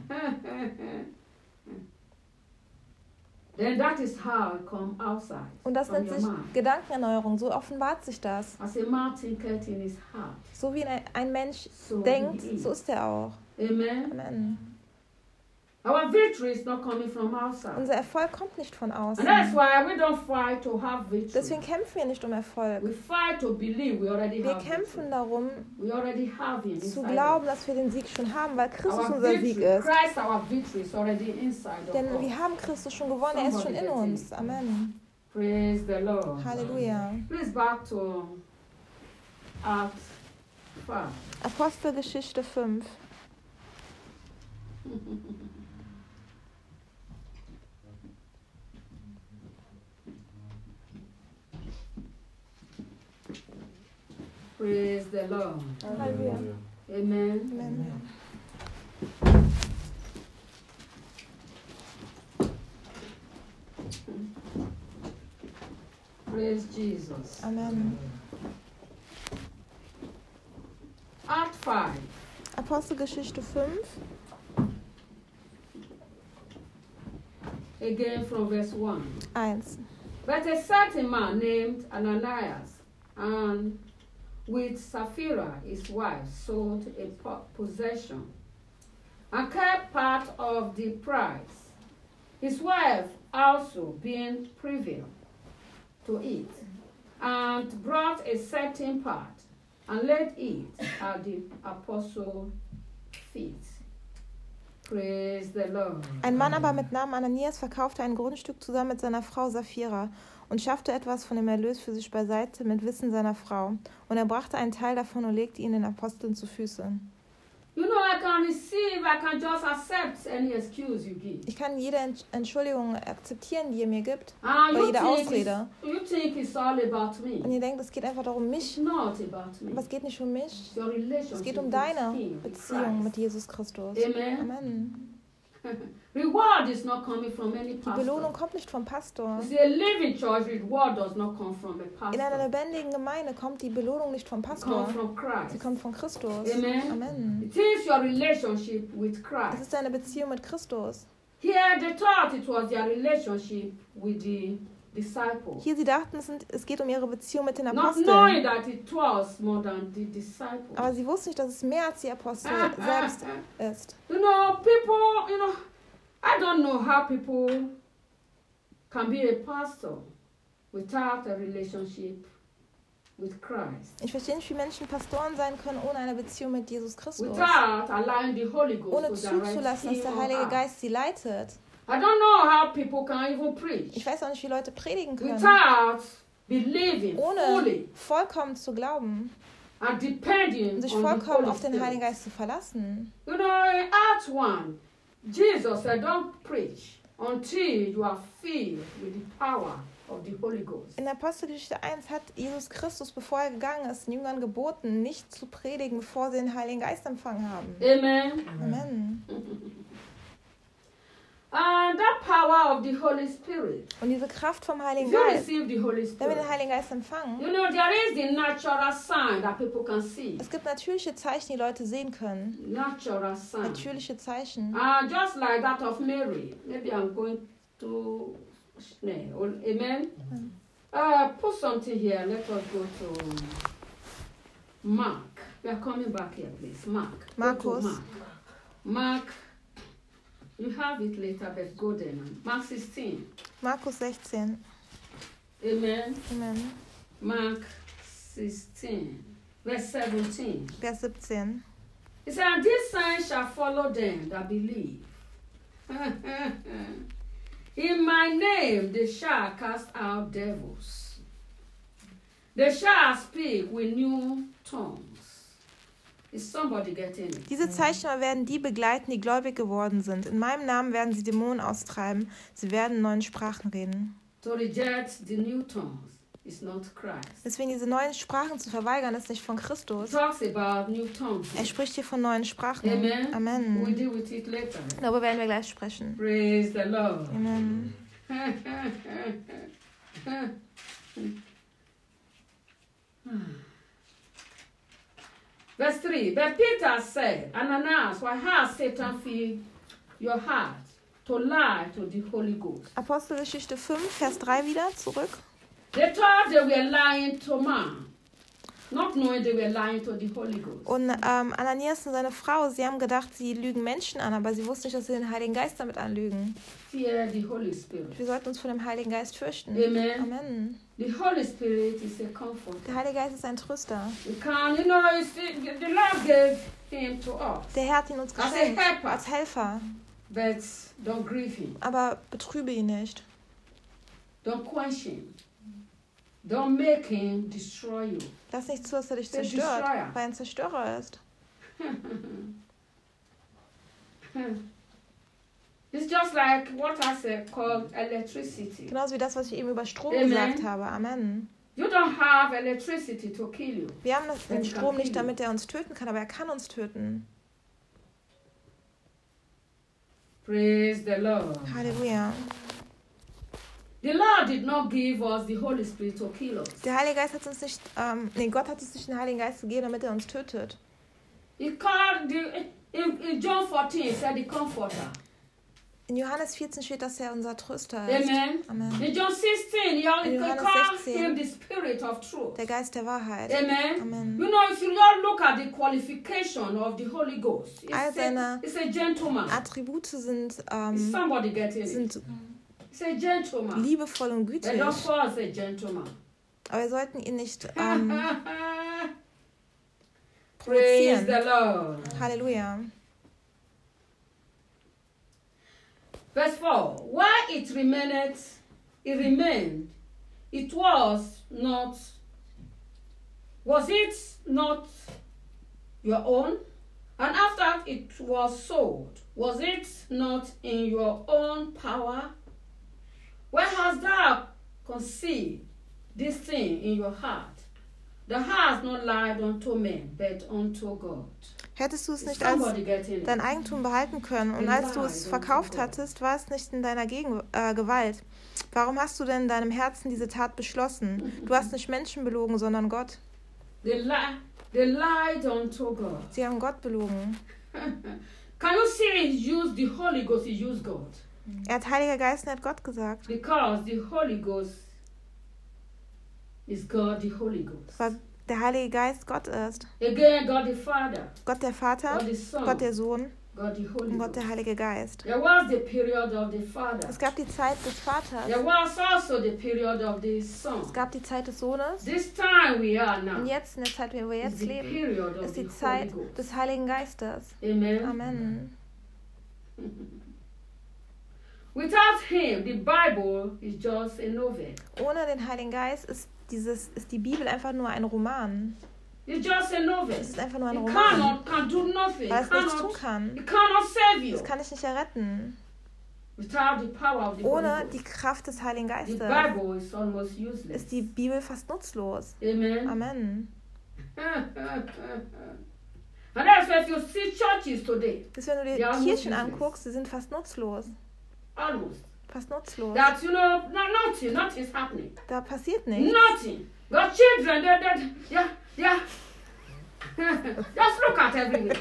Then that is how it come outside. Und das from nennt your sich mind. Gedankenerneuerung. So offenbart sich das. As a man thinketh in his heart, So wie ein Mensch so denkt, he is. so ist er auch. Amen. Amen. Our victory is not coming from outside. Unser Erfolg kommt nicht von And außen. that's why we don't fight to have victory. Deswegen kämpfen wir nicht um Erfolg. We fight to believe we already Wir have kämpfen victory. darum, We already have it zu inside glauben, us. dass wir den Sieg schon haben, weil Christus Our unser Sieg victory, ist. Christ, our victory is already inside of Denn us. wir haben Christus schon gewonnen, er ist schon in uns. Amen. Praise the Lord. Halleluja. Please back to Acts 5. Apostelgeschichte 5. Praise the Lord. Halleluja. Amen. Amen. Praise Jesus. Amen. Act 5. Apostelgeschichte 5. Again from verse 1. 1. But a certain man named Ananias, and with Sapphira his wife, sold a possession and kept part of the price. His wife also being privy to it, and brought a certain part and laid it at the apostles' feet. Praise the Lord. Ein Mann aber mit Namen Ananias verkaufte ein Grundstück zusammen mit seiner Frau Sapphira und schaffte etwas von dem Erlös für sich beiseite mit Wissen seiner Frau. Und er brachte einen Teil davon und legte ihn den Aposteln zu Füßen. You know, I can just accept any excuse you give. Ich kann jede Entschuldigung akzeptieren, die ihr mir gibt, And oder jede Ausrede. you think it's all about me. Und ihr denkt, es geht einfach darum, It's mich. not about me. Aber es geht nicht um mich. It's your relationship Es geht um with deine him, with Beziehung mit Christ. Jesus Christus. Amen. Amen. Reward is not coming from any Die pastor. Belohnung kommt nicht vom Pastor. You see, a living church, reward does not come from a In einer pastor. lebendigen Gemeinde kommt die Belohnung nicht vom It comes Pastor. from Sie Christ. kommt von Christus. Amen. Amen. It is your relationship with Es Christ. ist deine Beziehung mit Christus. Here they thought it was their relationship with the disciples. Hier, sie dachten, es geht um ihre Beziehung mit den Not Aposteln. knowing that it was more than the disciples. Aber sie wussten nicht, dass es mehr als die Apostel selbst ist. You know, people, I don't know how people can be a pastor without a relationship with Christ. Ich verstehe nicht, wie Menschen Pastoren sein können ohne eine Beziehung mit Jesus Christus. Without allowing the Holy Ghost Ohne to direct zuzulassen, dass him der or Heilige her. Geist sie leitet. I don't know how people can even preach Ich weiß auch nicht, wie Leute predigen können, without believing ohne fully vollkommen zu glauben and depending und sich on the vollkommen Holy auf den Spirit. Heiligen Geist zu verlassen. You know, in Acts 1, Jesus said, don't preach until you are filled with the power of the Holy Ghost. In Apostelgeschichte 1 hat Jesus Christus, bevor er gegangen ist, den Jüngern geboten, nicht zu predigen, bevor sie den Heiligen Geist empfangen haben. Amen. Amen. And that power of the Holy Spirit, Und diese Kraft vom if Heiligen you Geist, receive the Holy wenn wir Spirit, den Heiligen Geist empfangen, you know, there is the natural sign that people can see. es gibt natürliche Zeichen, die Leute sehen können. Natural sign. Natürliche Zeichen. Just like that of Mary. Maybe I'm going to amen. Put something here. Let us go to Mark. We are coming back here, please. Mark. Go to Markus. Mark. You have it later, but go there now. Mark 16. Markus 16. Amen. Amen. Mark 16, verse 17. Vers 17. It said, and this sign shall follow them that believe. In my name they shall cast out devils. They shall speak with new tongues. Is somebody getting it? Diese Zeichen werden die begleiten, die gläubig geworden sind. In meinem Namen werden sie Dämonen austreiben. Sie werden in neuen Sprachen reden. To reject the new tongues is not Christ. Deswegen diese neuen Sprachen zu verweigern, ist nicht von Christus. Talks about new tongues. Er spricht hier von neuen Sprachen. Amen. Amen. We'll deal with it later. Darüber werden wir gleich sprechen. Praise the Lord. Amen. Verse 3. But Peter said, Ananias, why has Satan filled your heart to lie to the Holy Ghost? Apostelgeschichte 5, Vers 3 wieder zurück. They thought they were lying to man, not knowing they were lying to the Holy Ghost. Und Ananias und seine Frau, sie haben gedacht, sie lügen Menschen an, aber sie wussten nicht, dass sie den Heiligen Geist damit anlügen. Fear the Holy Spirit. Wir sollten uns vor dem Heiligen Geist fürchten. Amen. Amen. The Holy Spirit is a comfort. Der Heilige Geist ist ein Tröster. We can, you know, the Lord gave him to us. Der Herr hat ihn uns As a geschenkt helper. als Helfer. But don't grieve him. Aber betrübe ihn nicht. Don't quench him. Don't make him destroy you. Lass nicht zu, dass er dich Der zerstört, Destroyer. weil er ein Zerstörer ist. It's just like what I said called electricity. Genauso wie das, was ich eben über Strom Amen. gesagt habe. Amen. You don't have electricity to kill you. Wir haben den Wenn Strom nicht, kann damit er uns töten kann, aber er kann uns töten. Praise the Lord. Halleluja. The Lord did not give us the Holy Spirit to kill us. Der Heilige Geist hat uns nicht, Gott hat uns nicht den Heiligen Geist gegeben, damit er uns tötet. He called in John 14, he said the Comforter. In Johannes 14 steht, dass er unser Tröster ist. Amen. Amen. In John 16, he In Johannes called 16, him the Spirit of Truth. Der Geist der Wahrheit. Amen. Amen. You know, if you not look at the qualification of the Holy Ghost, All seine it's a gentleman. Attribute sind, Is somebody getting it? sind It's a gentleman. liebevoll und They gütig. don't call us a gentleman. Aber wir sollten ihn nicht Praise provozieren. the Lord. Halleluja. Verse 4. Why it remained, it was it not your own? And after it was sold, was it not in your own power? Where hast thou conceived this thing in your heart? Thou hast not lied unto men, but unto God. Hättest du es Is nicht als somebody getting it? dein Eigentum behalten können und als du es verkauft hattest, war es nicht in deiner Gewalt. Warum hast du denn in deinem Herzen diese Tat beschlossen? Du hast nicht Menschen belogen, sondern Gott. They lied unto God. Sie haben Gott belogen. Can you see he used the Holy Ghost, he used God? Er hat Heiliger Geist und er hat Gott gesagt. Because the Holy Ghost is God, the Holy Ghost. Weil der Heilige Geist Gott ist. Again, God the Father, Gott der Vater, God the Son, Gott der Sohn God the Holy und Gott Ghost. der Heilige Geist. There was the period of the Father. Es gab die Zeit des Vaters. There was also the period of the Son. Es gab die Zeit des Sohnes. This time we are Und now jetzt, in der Zeit, in der wir is jetzt the leben, period of ist the die Holy Zeit Ghost. des Heiligen Geistes. Amen. Amen. Without him, the Bible is just a novel. Ohne den Heiligen Geist ist die Bibel einfach nur ein Roman. It's just a novel. Es ist einfach nur ein It Roman, can do nothing. weil es nichts tun kann. It cannot save you. Es kann dich nicht erretten. Without the power of the Holy Ohne Ghost, die Kraft des Heiligen the Geistes Bible is almost useless. ist die Bibel fast nutzlos. Amen. Amen. And that's why if you see churches today, Das, wenn du dir Ja, Kirchen nutzlos. anguckst, sie sind fast nutzlos. almost, Fast nutzlos. that nothing's happening. Da passiert nichts. Nothing. Your children, yeah. Just look at everything.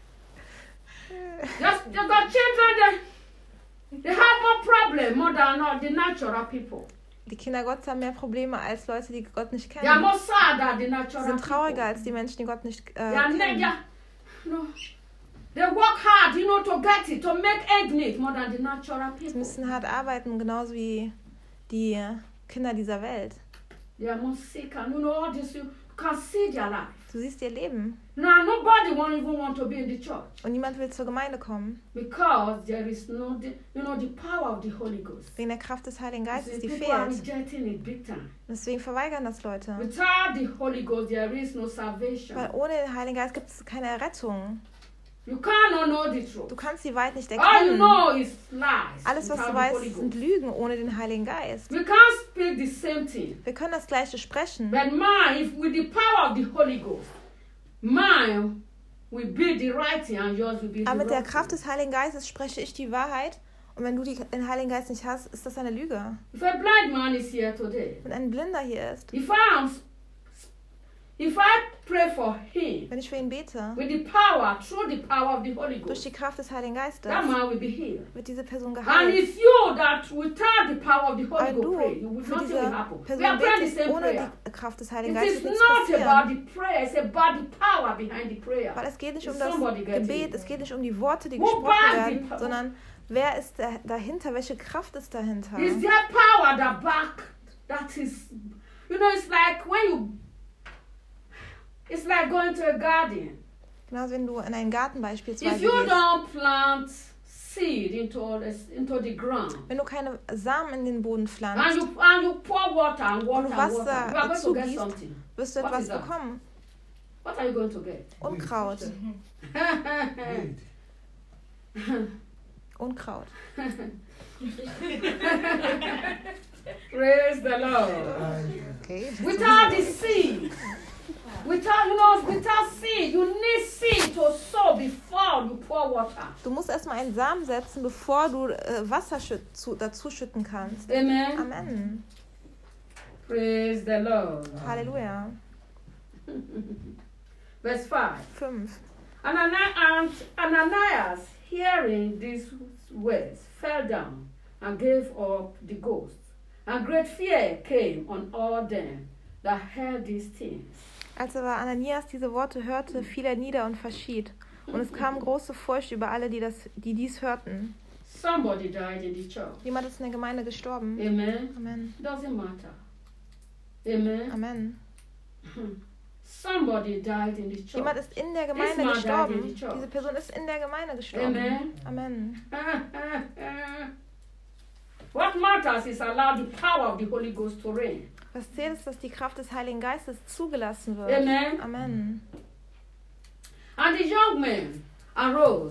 Just the children, they have more than the natural people. Die Kinder Gottes haben mehr Probleme als Leute, die Gott nicht They are kennen. more sad than the Sie natural sind people. trauriger als die Menschen, die Gott nicht They are kennen. They work hard, to get it, to make ends meet more than the natural Sie people. müssen hart arbeiten, genauso wie die Kinder dieser Welt. They are more sick, and all this, you can see their life. Du siehst ihr Leben Now, nobody won't even want to be in the church und niemand will zur Gemeinde kommen. because there is no, the power of the Holy Ghost. Wegen der Kraft des Heiligen Geistes, die People are fehlt. rejecting it big time. Deswegen verweigern das Leute. Without the Holy Ghost, there is no salvation. Weil ohne den Heiligen Geist gibt es keine Errettung. You cannot know the truth. Du kannst die Wahrheit nicht All you erkennen. know is lies. Alles, was without du the Holy weißt, sind Ghost. Lügen ohne den Heiligen Geist. We can't speak the same thing. Wir können das Gleiche sprechen, But if with the power of the Holy Ghost, mine will be the right thing and yours will be the aber mit der wrong Kraft thing. des Heiligen Geistes spreche ich die Wahrheit. Und wenn du den Heiligen Geist nicht hast, ist das eine Lüge. If a blind man is here today, Wenn ein Blinder hier ist, if I pray for him wenn ich für ihn bete, with the power, through the power of the Holy durch Ghost, die Kraft des Heiligen Geistes, that man will be healed. wird diese Person And geheilt. if you that without the power of the Holy Weil Ghost du pray, you will für nothing will diese happen. We Person are praying the betest, same ohne prayer. die Kraft des Heiligen It Geistes is nichts not passieren. about the prayer, it's about the power behind the prayer. Weil es geht nicht Is um das somebody getting Gebet, it? es geht nicht um die Worte, die Who gesprochen backs the werden, power? sondern wer ist dahinter, welche Kraft ist dahinter. Is there power that is, it's like it's like going to a garden. Genauso wenn du in einen Garten If beispielsweise you gehst. don't plant seed into the ground, Wenn du keine Samen in den Boden and pflanzt, you pour water and water Und and Wasser water, you are going to get zugießt, something. wirst du What etwas is that? bekommen. What are you going to get? Unkraut. Unkraut. Praise the Lord. Okay. Without the seed, without seed, you need seed to sow before you pour water. Du musst erstmal einen Samen setzen, bevor du Wasser dazu schütten kannst. Amen. Amen. Praise the Lord. Halleluja. Verse 5. 5. Ananias, hearing these words, fell down and gave up the ghost. And great fear came on all them that heard these things. Als aber Ananias diese Worte hörte, fiel er nieder und verschied. Und es kam große Furcht über alle, die dies hörten. Somebody died in the church. Jemand ist in der Gemeinde gestorben. Amen. Amen. Doesn't matter. Amen. Amen. Somebody died in the church. Jemand ist in der Gemeinde This man gestorben. died in the church. Diese Person ist in der Gemeinde gestorben. Amen. Amen. What matters is allow the power of the Holy Ghost to reign. Was zählt ist, dass die Kraft des Heiligen Geistes zugelassen wird. Amen. Amen. And the young men arose,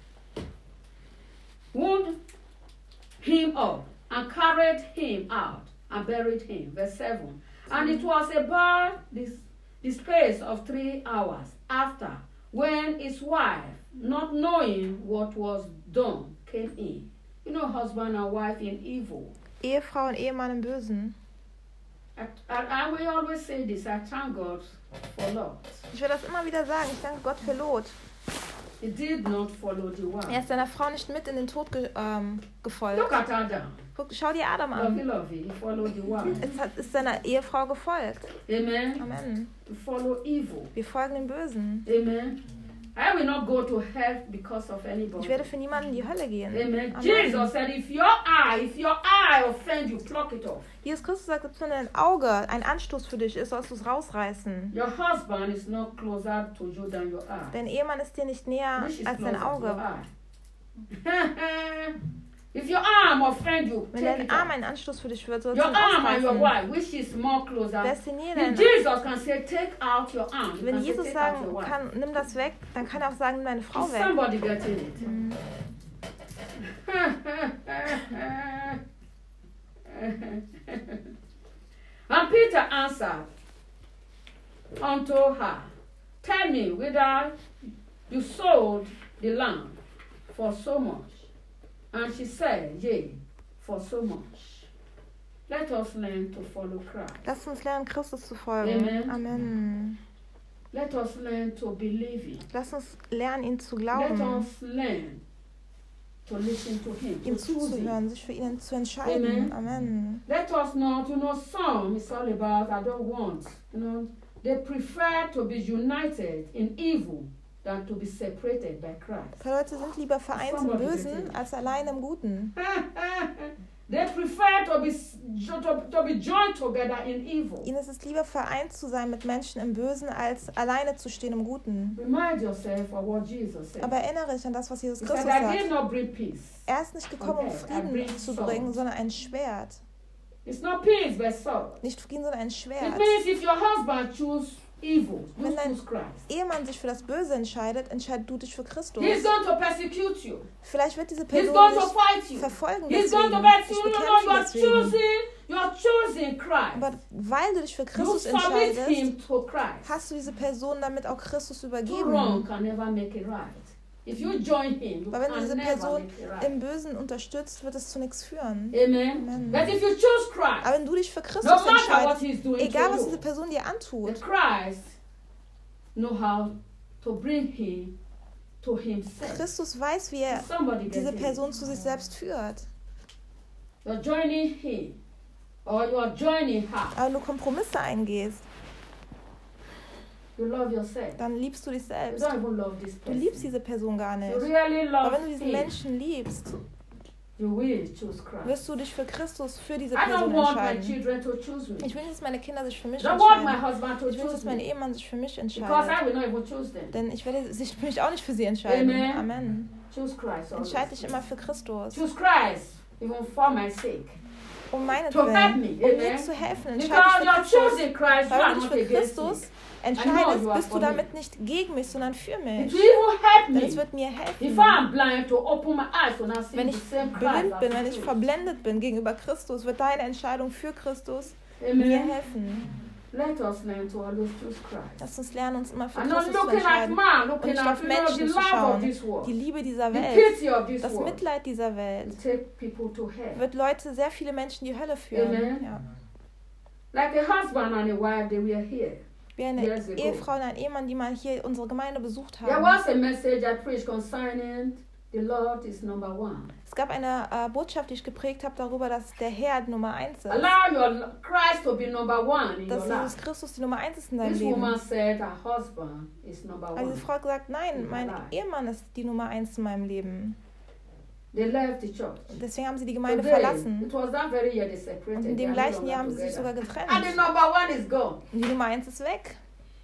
wound him up, and carried him out, and buried him. Verse 7. And it was about the space of 3 hours after, when his wife, not knowing what was done, came in. Husband and wife in evil. Ehefrau und Ehemann im Bösen. I will always say this, I thank God for Lot. Ich will das immer wieder sagen. Ich danke Gott für Lot. He did not follow the wife. Er ist seiner Frau nicht mit in den Tod gefolgt. Look at Adam. Schau dir Adam an. Lovey. He followed the wife. Es ist seiner Ehefrau gefolgt. Amen. Amen. To follow evil. Wir folgen dem Bösen. Amen. I will not go to hell because of anybody. Ich werde für niemanden in die Hölle gehen. Amen. Amen. Jesus said, if your eye offends you, pluck it off. Jesus Christus sagt, wenn dein Auge ein Anstoß für dich ist, sollst du es rausreißen. Your husband is not closer to you than your eye. Dein Ehemann ist dir nicht näher Which is als dein closer to your Auge. eye? If your arm offend you, Wenn take dein it Arm out. ein Anstoß für dich wird, sollst du Your ihn arm and your ausreißen. wife, which is more closer. Destiniere If deinen Jesus can say, take out your arm, you Wenn can say, Jesus take out your sagen wife. kann, nimm das weg, dann kann er auch sagen, nimm deine Frau Is weg. somebody getting it? And Peter answered unto her, tell me whether you sold the land for so much. And she said, yea, for so much. Let us learn to follow Christ. Lass uns lernen, Christus zu folgen. Amen. Amen. Let us learn to believe Him. Lass uns lernen, ihn zu Let glauben, us learn to listen to Him, ihm to choose Him. zuzuhören, sich für ihn zu entscheiden. Amen. Amen. Let us not, some it's all about, I don't want, they prefer to be united in evil than to be separated by Christ. Ein paar Leute sind lieber vereint im Bösen als allein im Guten. They prefer to be joined together in evil. Ihnen ist es lieber vereint zu sein mit Menschen im Bösen, als alleine zu stehen im Guten. Remind yourself of what Jesus said. Aber erinnere dich an das, was Jesus He Christus said, I did sagt. not bring peace. Er ist nicht gekommen, um Okay, I Frieden bring zu sword. bringen, sondern ein Schwert. It's not peace, but sword. Nicht Frieden, sondern ein It Schwert. means if your husband choose evil, you Wenn dein choose Christ. Ehemann sich für das Böse entscheidet, entscheid du dich für Christus. He's going to persecute you. Vielleicht wird diese He's Person going to dich fight you. verfolgen He's going to deswegen, bet dich you. bekämpfen You are deswegen. choosing Christ. Aber weil du dich für You Christus submit entscheidest, him to Christ. hast du diese Person damit auch Christus Two wrong übergeben. can never make it right. If you join him, you Weil wenn du can diese never Person make it right. im Bösen unterstützt, wird es zu nichts führen. Amen. Amen. But if you choose Christ, Aber wenn du dich für no Christus matter what entscheidest, he's doing egal to was you, diese Person dir the antut, Christ know how to bring him to himself. Christus weiß, wie er Somebody diese get Person zu sich selbst führt. it. You're joining him, or you are joining her. Aber wenn du Kompromisse eingehst, You love yourself. dann liebst du dich You selbst. don't even love this Du person. liebst diese Person gar You nicht. really Aber love wenn du diesen him. Menschen liebst, You will choose Christ. wirst du dich für Christus, für diese I don't Person want my entscheiden. children to choose me. Ich will nicht, dass meine Kinder sich für mich I don't want my entscheiden. husband to Ich will nicht, choose dass mein me. Ehemann sich für mich Because entscheidet. I will not even choose them. Denn ich werde mich auch nicht für sie entscheiden. Amen. Amen. Choose Christ always. Entscheide dich immer für Christus. Choose Christ, even for my sake. Um To help meinetwillen. me. Um mir Amen. zu helfen. Because Entscheide you're dich für Christus. choosing Christ, you Weil are du dich not für against me. Christus I know entscheidest, you are bist du for me. damit nicht gegen mich, sondern für It mich. will even help Denn es me. wird mir If helfen, I'm blind, to open my eyes to now see wenn the ich same Christ blind as bin, you wenn ich choose. verblendet bin gegenüber Christus, wird deine Entscheidung für Christus mir Amen. helfen. Let us learn to always choose Christ. Lass uns lernen, uns immer für I'm not Christus zu looking at entscheiden. man, Und looking nicht at auf the Menschen zu love of schauen. this world. Die Liebe dieser The Welt, pity of this das world. Mitleid dieser Welt, Will take people to hell. wird Leute, sehr viele Menschen in die Hölle führen. Amen. Ja. Like a husband and a wife, they were here. Wie eine Years ago. Ehefrau und ein Ehemann, die mal hier unsere Gemeinde besucht There haben. was a message I preached concerning the Lord is number one. Es gab eine Botschaft, die ich geprägt habe darüber, dass der Herr Nummer 1 ist. Allow your Christ to be number one in your Dass life. Jesus Christus die Nummer 1 ist in deinem This Leben. woman said her husband is number Aber one. diese Frau hat gesagt, nein, mein Ehemann ist die Nummer 1 in meinem Leben. They left the church. Deswegen haben sie die Gemeinde Today, verlassen. it was that very year they separated. Und in They dem are no gleichen longer Jahr haben sie sich together. sogar getrennt. And the number one is gone. Und die Nummer 1 ist weg.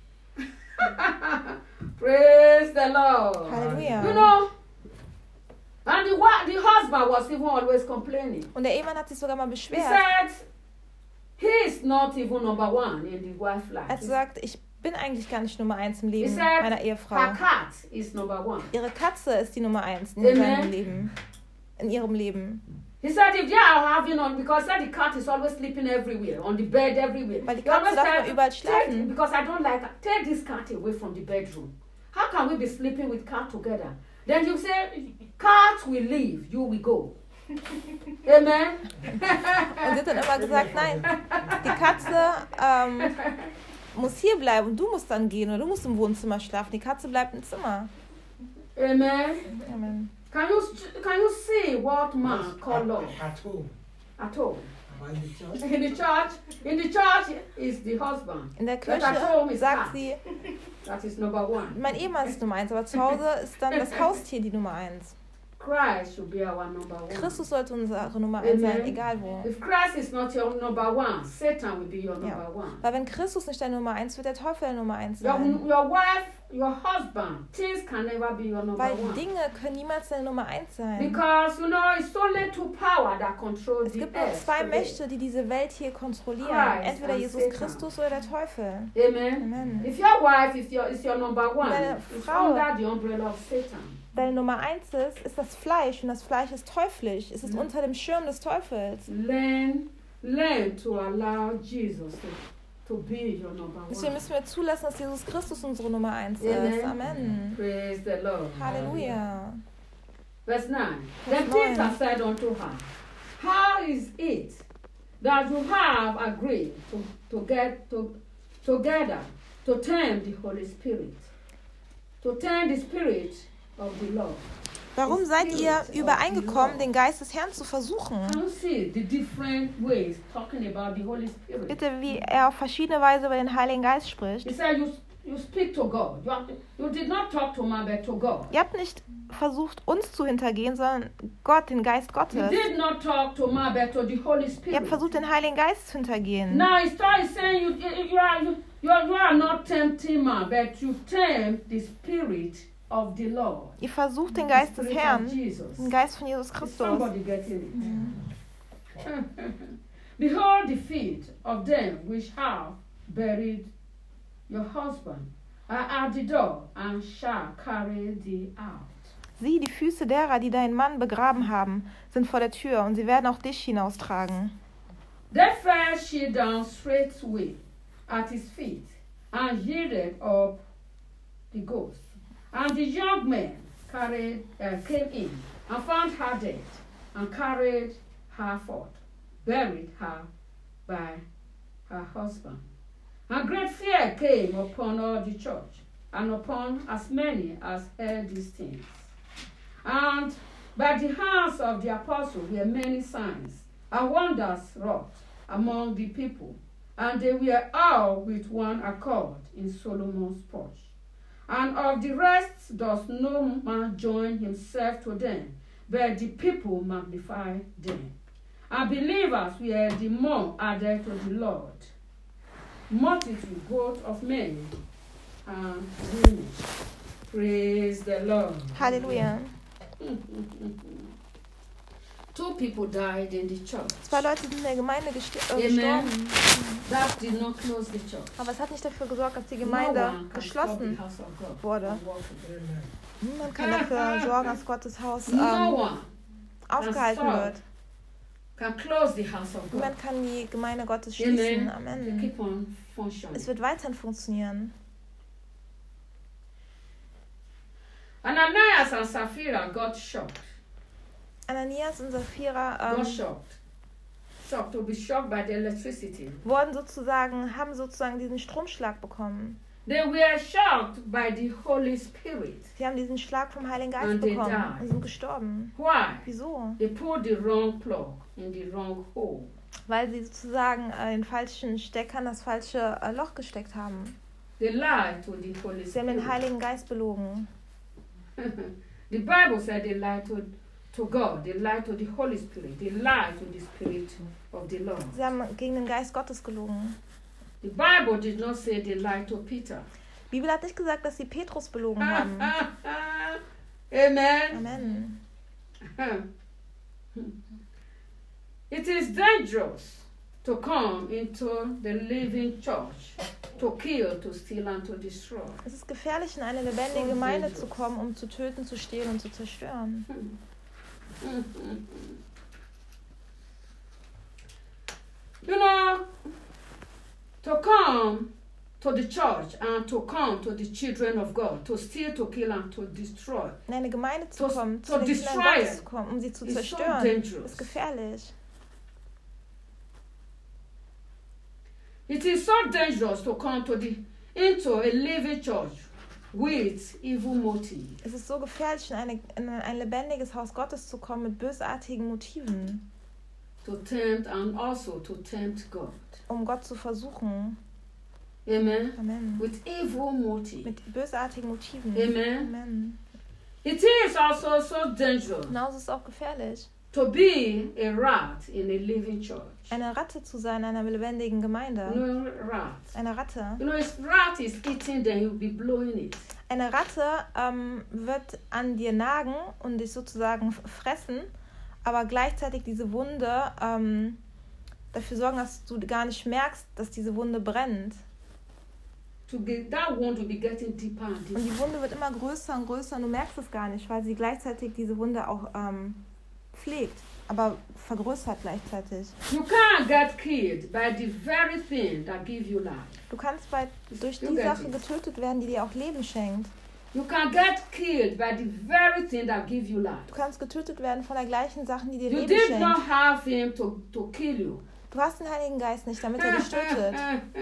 Praise the Lord. Halleluja. You know, and the husband was even always complaining. Und der Ehemann hat sich sogar mal He beschwert. said, he is not even number one in the wife life. Er hat gesagt, ich bin eigentlich gar nicht Nummer 1 im He Leben said, meiner Ehefrau. her cat is number one. Ihre Katze ist die Nummer 1 in Amen. seinem Leben. In ihrem Leben. He said, if they are having on, because said the cat is always sleeping everywhere, on the bed everywhere. Weil die He always Katze darf said, nur überall take, schlafen. because I don't like, take this cat away from the bedroom. How can we be sleeping with cat together? Then you say, cat will leave, you will go. Amen. Und sie hat dann immer gesagt, nein, die Katze muss hier bleiben und du musst dann gehen oder du musst im Wohnzimmer schlafen. Die Katze bleibt im Zimmer. Amen. Amen. Can you see what man call love? At home. At home. Am I in the church? In the church is the husband. In der But at home Kirche is sagt cat. sie, That is number one. mein Ehemann ist Nummer 1, aber zu Hause ist dann das Haustier die Nummer 1. Christ should be our number one. Christus sollte unsere Nummer 1 sein, Amen. egal wo. If Christ is not your number one, Satan will be your number one. Weil wenn Christus nicht deine Nummer 1 wird, der Teufel der Nummer 1 Your, sein. your wife, your husband, things can never be your number Weil one. Dinge können niemals deine Nummer 1 sein. Because, it's only two power that control Es the gibt nur earth. 2 today. Mächte, die diese Welt hier kontrollieren. Christ Entweder and Jesus Satan. Christus oder der Teufel. Amen. Amen. If your wife is your number one, Deine it's Frau- under the umbrella of Satan. Deine Nummer 1 ist das Fleisch und das Fleisch ist teuflisch. Es ist Mhm. unter dem Schirm des Teufels. Learn to allow Jesus to be your number Deswegen one. müssen wir zulassen, dass Jesus Christus unsere Nummer 1 Amen. ist. Amen. Praise the Lord. Halleluja. Verse 9. Verse Then Peter 9. said unto her, How is it that you have agreed to get together to tempt the Holy Spirit, to tempt the Spirit of the Lord? Warum seid ihr übereingekommen, den Geist des Herrn zu versuchen? Can you see the different ways talking about the Holy Spirit? Bitte, wie er auf verschiedene Weise über den Heiligen Geist spricht. He said, you speak to God. You did not talk to man, but to God. Ihr habt nicht versucht, uns zu hintergehen, sondern Gott, den Geist You Gottes. did not talk to man, but to the Holy Ihr Spirit. habt versucht, den Heiligen Geist zu hintergehen. Now he started saying you are not tempting man, but you tempt the Spirit of the Lord. Ihr versucht, den The Geist des Spirit of Herrn, Jesus. den Geist von Jesus Is Christus. somebody getting it? Behold the feet of them which have buried your husband are at the door and shall carry thee out. Sieh, die Füße derer, die deinen Mann begraben haben, sind vor der Tür und sie werden auch dich hinaustragen. Then fell she down straightway at his feet and yielded up the ghost. And the young men came in and found her dead and carried her forth, buried her by her husband. And great fear came upon all the church and upon as many as heard these things. And by the hands of the apostles were many signs and wonders wrought among the people, and they were all with one accord in Solomon's porch. And of the rest does no man join himself to them, but the people magnify them. And believers were the more added to the Lord. Multitude both of men and women. Praise the Lord. Halleluja. 2 people died in the church. 2 Leute sind in der Gemeinde Amen. gestorben. That did not close the church. Aber es hat nicht dafür gesorgt, dass die No Gemeinde one can stop the geschlossen house of God wurde. from working. Niemand kann dafür sorgen, dass Gottes Haus No one aufgehalten wird. can close the house of God. Niemand kann die Gemeinde Gottes schließen. Amen. They Amen. keep on functioning. Es wird weiterhin funktionieren. Ananias and Sapphira got shocked. Ananias und Sapphira Got shocked. Shocked, to be shocked by the electricity. haben sozusagen diesen Stromschlag bekommen. They were shocked by the Holy Spirit. Sie haben diesen Schlag vom Heiligen Geist And they bekommen died. und sind gestorben. Why? Wieso? They put the wrong plug in the wrong hole. Weil sie sozusagen den falschen Stecker in das falsche Loch gesteckt haben. They lied to the Holy Sie haben den Spirit. Heiligen Geist belogen. The Bible said they lied to God. They lied to the Holy Spirit. They lied to the Spirit of the Lord. Sie haben gegen den Geist Gottes gelogen. The Bible did not say they lied to Peter. Die Bibel hat nicht gesagt, dass sie Petrus belogen haben. Amen. Amen. It is dangerous to come into the living church to kill, to steal, and to destroy. Es ist gefährlich, in eine lebendige Gemeinde zu kommen, um zu töten, zu stehlen und zu zerstören. You know, to come to the church and to come to the children of God, to steal, to kill, and to destroy, In eine Gemeinde zu To- kommen, to zu den Kindern destroy Gottes it zu kommen, um sie zu is so zerstören, dangerous. ist gefährlich. It is so dangerous to come into a living church with evil motives. Es ist so gefährlich, in ein lebendiges Haus Gottes zu kommen mit bösartigen Motiven, To tempt and also to tempt God. um Gott zu versuchen. Amen. Amen. With evil motives. Mit bösartigen Motiven. Amen. Amen. It is also so dangerous Genauso ist es auch gefährlich, to be a rat in a living church. eine Ratte zu sein in einer lebendigen Gemeinde. No rat. Eine Ratte. You know, if rat is eating, then you'll be blowing it. Eine Ratte wird an dir nagen und dich sozusagen fressen, aber gleichzeitig diese Wunde dafür sorgen, dass du gar nicht merkst, dass diese Wunde brennt. That wound will be getting deeper and Und deeper. die Wunde wird immer größer und größer und du merkst es gar nicht, weil sie gleichzeitig diese Wunde auch pflegt, aber vergrößert gleichzeitig. You can't get killed by the very thing that gives you life. Du kannst durch You die get Sache it. getötet werden, die dir auch Leben schenkt. You can get killed by the very thing that gives you life. Du kannst getötet werden von der gleichen Sachen, die dir You Leben did schenkt. not have him to kill you. Du hast den Heiligen Geist nicht, damit er dich tötet.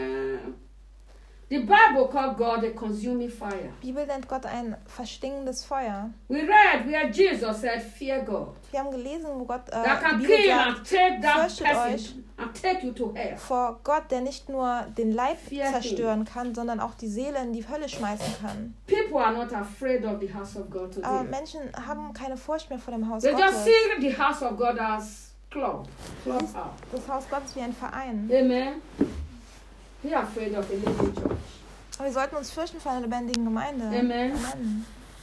The Bible called God a consuming fire. Die Bibel nennt Gott ein verstingendes Feuer. We read where Jesus said, "Fear God." Wir haben gelesen, wo Gott That die can Bibel kill sagt, and take that fürchtet person euch and take you to hell. vor Gott, der nicht nur den Leib Fear zerstören kann, sondern auch die Seele in die Hölle schmeißen kann. People are not afraid of the house of God Aber today. Menschen haben keine Furcht mehr vor dem Haus They just Gottes. see the house of God as clubhouse. Das Haus Gottes wie ein Verein. Amen. Be afraid of a living church. Aber wir sollten uns fürchten vor einer lebendigen Gemeinde. Amen. Amen.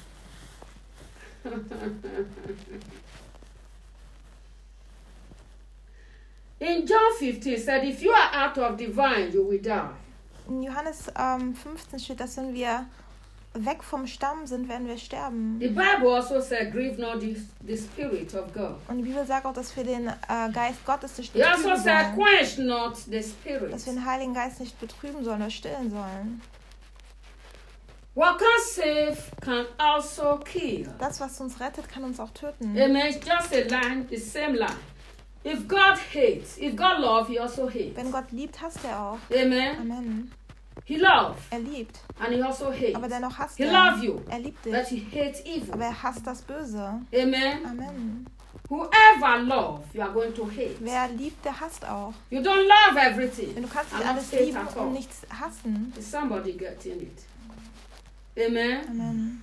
In John 15, it said, "If you are out of the vine, you will die." In Johannes 15 steht, dass wenn wir weg vom Stamm sind, werden wir sterben. The Bible also said, "Grieve not the Spirit of God." Und die Bibel sagt auch, dass wir den Geist Gottes nicht He also betrüben said, sollen. "Quench not the Spirit." Dass wir den Heiligen Geist nicht betrüben sollen oder stillen sollen. What can save can also kill. Das, was uns rettet, kann uns auch töten. Amen. It's just a line, the same line. If God hates, if God loves, He also hates. Wenn Gott liebt, hasst er auch. Amen. Amen. He loves Er liebt, and He also hates. aber dennoch hasst He er. loves you, Er liebt but dich, He hates evil. aber er hasst das Böse. Amen. Amen. Whoever loves, you are going to hate. Wer liebt, der hasst auch. You don't love everything. Denn du kannst nicht and not alles hate lieben at all. und nichts hassen. Is somebody getting it? Amen. Amen.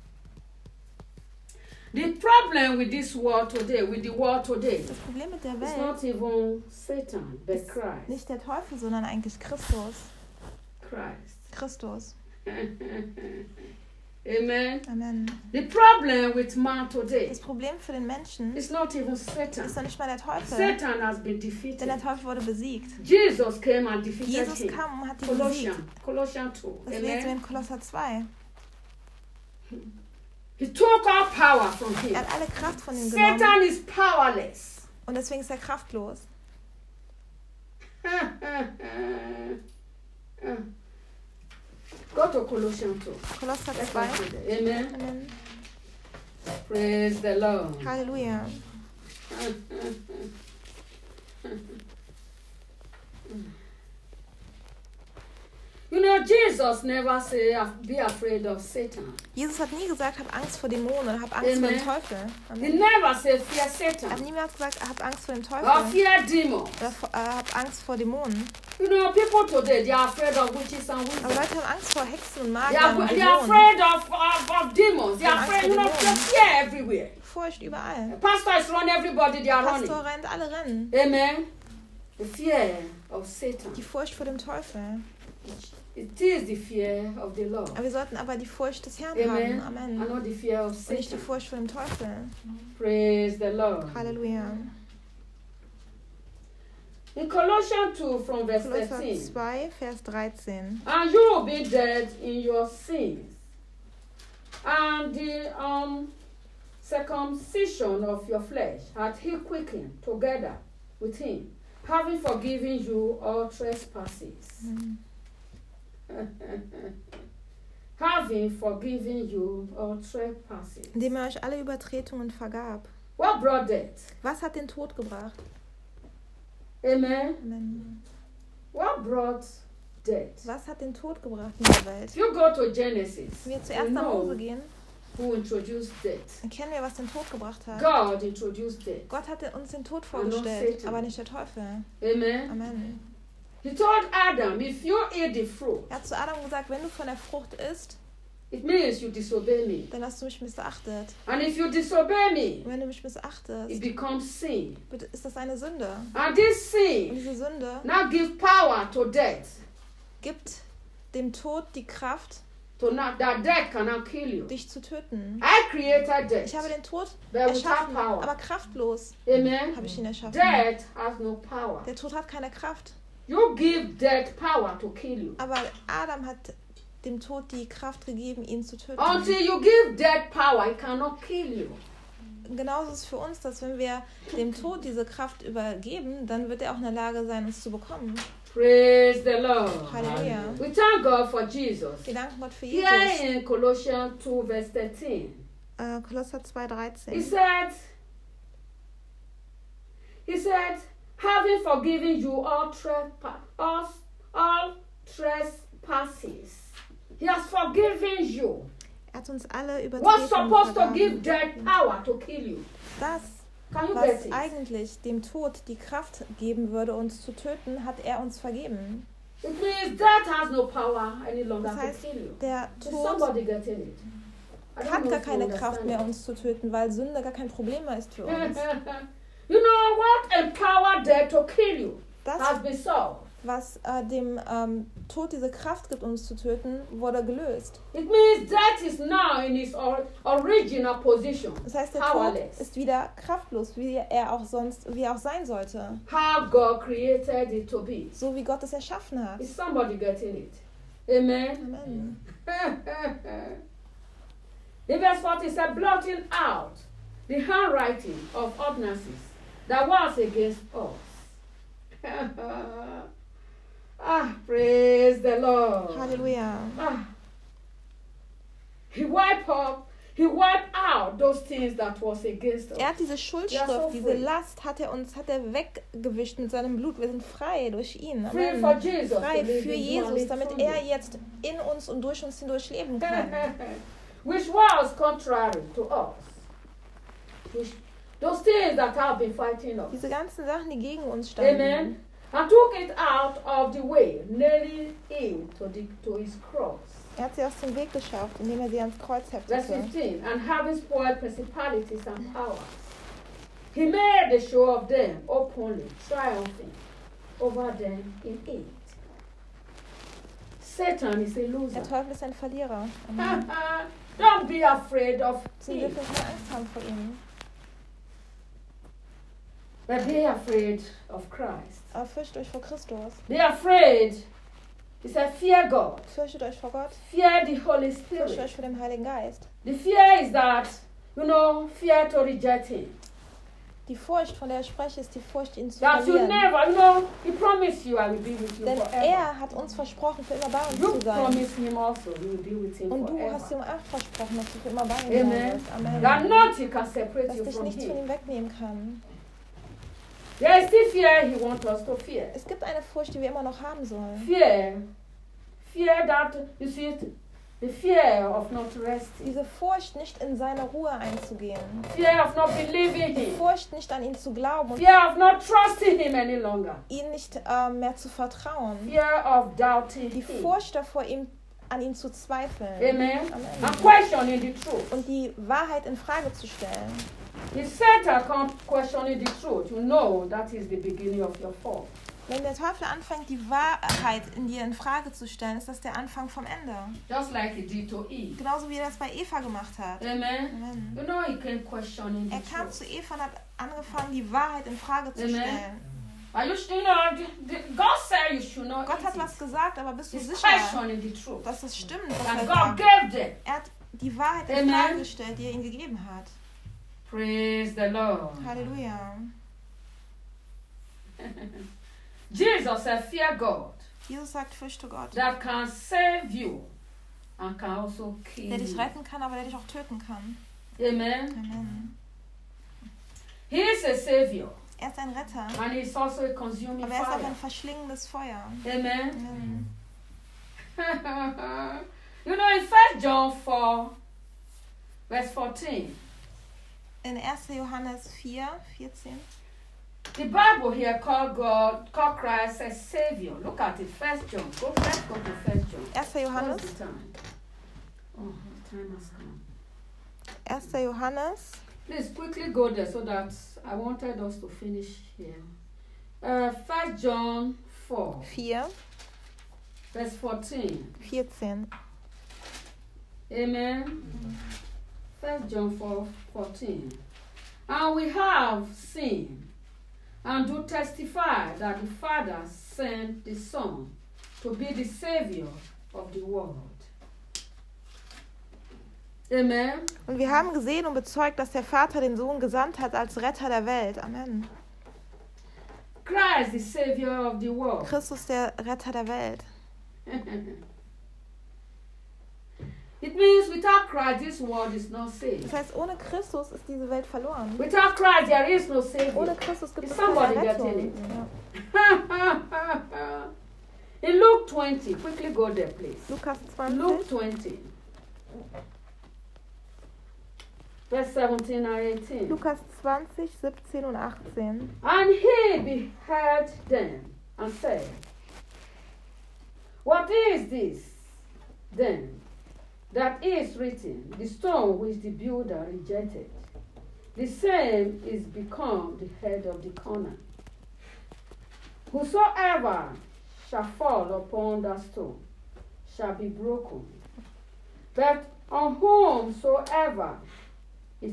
The problem with this world today, with the world today, Das Problem mit der it's Welt not even Satan, but ist Christ. nicht der Teufel, sondern eigentlich Christus. Christ. Christus. Amen. Amen. The problem with man today Das Problem für den Menschen is not even Satan. ist doch nicht mal der Teufel, Satan has been denn defeated. der Teufel wurde besiegt. Jesus came and defeated Jesus him. kam und hat ihn Colossians, besiegt. Colossians 2. Das lesen wir Amen. in Kolosser 2. He took all power from him. Er hat alle Kraft von ihm genommen Satan is powerless. und deswegen ist er kraftlos. Go to Colossians 2. Kolosser Let's 2. go to that. Amen. Amen. Praise the Lord. Halleluja. You know, Jesus never said, "Be afraid of Satan." Jesus hat nie gesagt, hab Angst vor Dämonen oder hab Angst vor dem Amen. Teufel. He Amen. never said, "Fear Er hat Satan" niemals gesagt, hab Angst vor dem or Teufel "Fear demons." oder hab Angst vor Dämonen. You know, people today, they are afraid of witches and Aber wizards. Leute haben Angst vor Hexen und They Magiern are, und they are Dämonen. afraid of demons. They are Angst afraid, vor you know, Dämonen. there's fear everywhere. Furcht überall. Pastor is running, everybody, they are running. Pastor rennt, alle rennen. Amen. The fear of Satan. Die Furcht vor dem Teufel. It is the fear of the Lord. Aber wir sollten aber die Furcht des Herrn Amen. haben. And Amen. not the fear of Und nicht die Satan. Furcht vor dem Teufel. Praise the Lord. Halleluja. In Colossians 2 from verse Kolosser 13. 2, Vers 13. And you will be dead in your sins, and the circumcision of your flesh hath he quickened together with him, having forgiven you all trespasses. Having forgiven you all trespasses. Indem er euch alle Übertretungen vergab. What brought death? Was hat den Tod gebracht? Amen. Amen. What brought death? Was hat den Tod gebracht in der Welt? If you go to Genesis, Wenn wir you zuerst nach Mose know gehen, who introduced death. dann kennen wir, was den Tod gebracht hat. God introduced death. Gott hat uns den Tod Und nicht vorgestellt, Satan. aber nicht der Teufel. Amen. Amen. He told Adam, if you eat the fruit, Er hat zu Adam gesagt, wenn du von der Frucht isst, it means you disobey me. dann hast du mich missachtet. And if you disobey me, Und wenn du mich it missachtest, becomes sin. ist das eine Sünde. And this Und sin diese Sünde now gives power to death. gibt dem Tod die Kraft, That death cannot kill you. dich zu töten. I created death, Ich habe den Tod but without erschaffen, power. aber kraftlos Amen. habe ich ihn erschaffen. Death has no power. Der Tod hat keine Kraft. You give death power to kill you. Aber Adam hat dem Tod die Kraft gegeben, ihn zu töten. Until you give death power, it cannot kill you. Genauso ist es für uns, dass wenn wir dem Tod diese Kraft übergeben, dann wird er auch in der Lage sein, uns zu bekommen. Praise the Lord. Halleluja. We thank God for Jesus. Wir danken Gott für Here Jesus. in Colossians 2 verse 13, Kolosser 2,13. he said, having forgiven you all trespasses, he has forgiven you. Er hat uns alle What's supposed to Übertretungen give vergeben. death power to kill you? Das, Can you was get it? eigentlich dem Tod die Kraft geben würde, uns zu töten, hat er uns vergeben. It means death has no power any longer Das to heißt, kill you. der Is Tod somebody getting it? I don't hat know gar if you keine Kraft understand mehr, it. uns zu töten, weil Sünde gar kein Problem mehr ist für uns. You know what empowered death to kill you Das, has been solved. was dem Tod diese Kraft gibt, uns zu töten, wurde gelöst. It means death is now in its original position. Das heißt, der Tod Powerless. ist wieder kraftlos, wie er auch sein sollte. How God created it to be. So wie Gott es erschaffen hat. Is somebody getting it? Amen. Amen. In verse 40 it said, blotting out the handwriting of ordinances that was against us. Praise the Lord. Halleluja. He wiped out those things that was against us. Er hat diese Schuldschrift, Ja, so diese free. Last hat er weggewischt mit seinem Blut. Wir sind frei durch ihn. Free Amen. for Jesus Frei to live für in you and Jesus, live damit through er you. jetzt in uns und durch uns hindurch leben kann. Which was contrary to us. Those things that have been fighting us. Diese ganzen Sachen, die gegen uns standen. Amen. And took it out of the way, nailing him to his cross. Er hat sie aus dem Weg geschafft, indem er sie ans Kreuz Verse heftete. 15. And having spoiled principalities and powers, he made a show of them openly, triumphing over them in it. Satan is a loser. Der Teufel ist ein Verlierer. Amen. Don't be afraid of Sie him, dürfen keine Angst haben vor ihm. but be afraid of Christ. Aber fürchtet euch vor Christus. Be afraid. He said, fear God. Fürchtet euch vor Gott. Fear the Holy Fürchtet Spirit. euch vor dem Heiligen Geist. The fear is that, fear to reject him. Die Furcht, von der ich spreche, ist die Furcht, ihn zu That you verlieren. never, he promised you, I will be with you Denn forever. er hat uns versprochen, für immer bei uns You zu sein. promised him also, you will be with him Und du forever. hast ihm auch versprochen, dass du für immer bei ihm sein Amen. wirst. Amen. That nothing can separate Dass you dich from nichts von him. ihm wegnehmen kann. There is still fear he wants us to fear. Es gibt eine Furcht, die wir immer noch haben sollen. Fear that, you see, the fear of not resting. Diese Furcht, nicht in seine Ruhe einzugehen. Fear of not believing Die him. Furcht, nicht an ihn zu glauben und Fear of not trusting him any longer. ihm nicht mehr zu vertrauen. Fear of doubting Die him. Furcht davor, an ihm zu zweifeln. Amen. Amen. And questioning the truth. Und die Wahrheit in Frage zu stellen. If Satan comes questioning the truth, you know that is the beginning of your fall. Wenn der Teufel anfängt, die Wahrheit in dir in Frage zu stellen, ist das der Anfang vom Ende. Just like he did to Eve. Genauso wie er das bei Eva gemacht hat. Amen. Amen. You know he came questioning the Er kam truth. zu Eva und hat angefangen, die Wahrheit in Frage zu Amen. stellen. Are you still God said you should not Gott eat hat it. was gesagt, aber bist du He's sicher, questioning the truth. dass es stimmt, was And er God sagt? gave them. Er hat die Wahrheit in Amen. Frage gestellt, die er ihm gegeben hat. Praise the Lord. Halleluja. Jesus said, fear God Jesus sagt, fürchte Gott, that can save you and can also kill der dich you. retten kann, aber der dich auch töten kann. Amen. Amen. He is a savior Er ist ein Retter, and he is also a consuming aber er ist auch fire. ein verschlingendes Feuer. Amen. Amen. You know, in 1 John 4, verse 14, In 1. Johannes 4,14 the Bible here called Christ a savior. Look at it, 1 John. Let's go to 1 John. 1. Johannes What's the time? Oh, time has come. 1. Johannes Please quickly go there so that I wanted us to finish here. 1 John 4, 4, verse 14. 14. Amen. 1 John 4, 14. And we have seen and do testify that the Father sent the Son to be the Savior of the world. Amen. Und wir haben gesehen und bezeugt, dass der Vater den Sohn gesandt hat als Retter der Welt. Amen. Christ, the Savior of the world. Christus, der Retter der Welt. It means without Christ, this world is not saved. Das heißt, ohne Christus ist diese Welt verloren. Without Christ, there is no Savior. Ohne Christus gibt Is es keine somebody Rettung. getting it? Ja. In Luke 20, quickly go there, please. Lukas Luke 20, 20, verse 17 and 18. Lukas 20, 17 und 18. And he beheld them and said, What is this then that is written, the stone which the builder rejected? The same is become the head of the corner. Whosoever shall fall upon that stone shall be broken. But on whomsoever it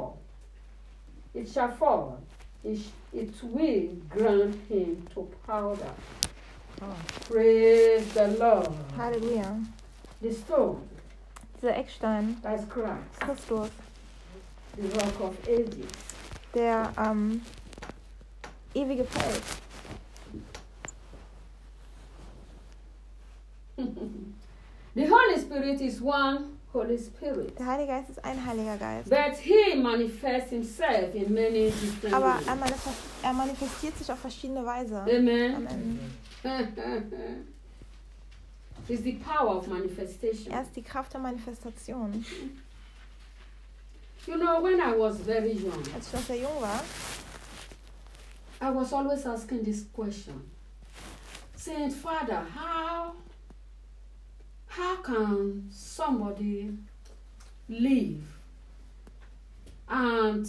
shall fall, it will grind him to powder. Oh. Praise the Lord. Halleluja. The stone, Dieser Eckstein, that's Christ, Christus, the rock of ages. der ewige Fels. The Holy Spirit is one Holy Spirit. Der Heilige Geist ist ein Heiliger Geist. But he manifests himself in many different Aber ways. er manifestiert sich auf verschiedene Weise. Amen. Amen. It's the power of manifestation. Er ist die Kraft der Manifestation. You know, when I was very young, Als ich noch sehr jung war, I was always asking this question. Saying, Father, how can somebody live and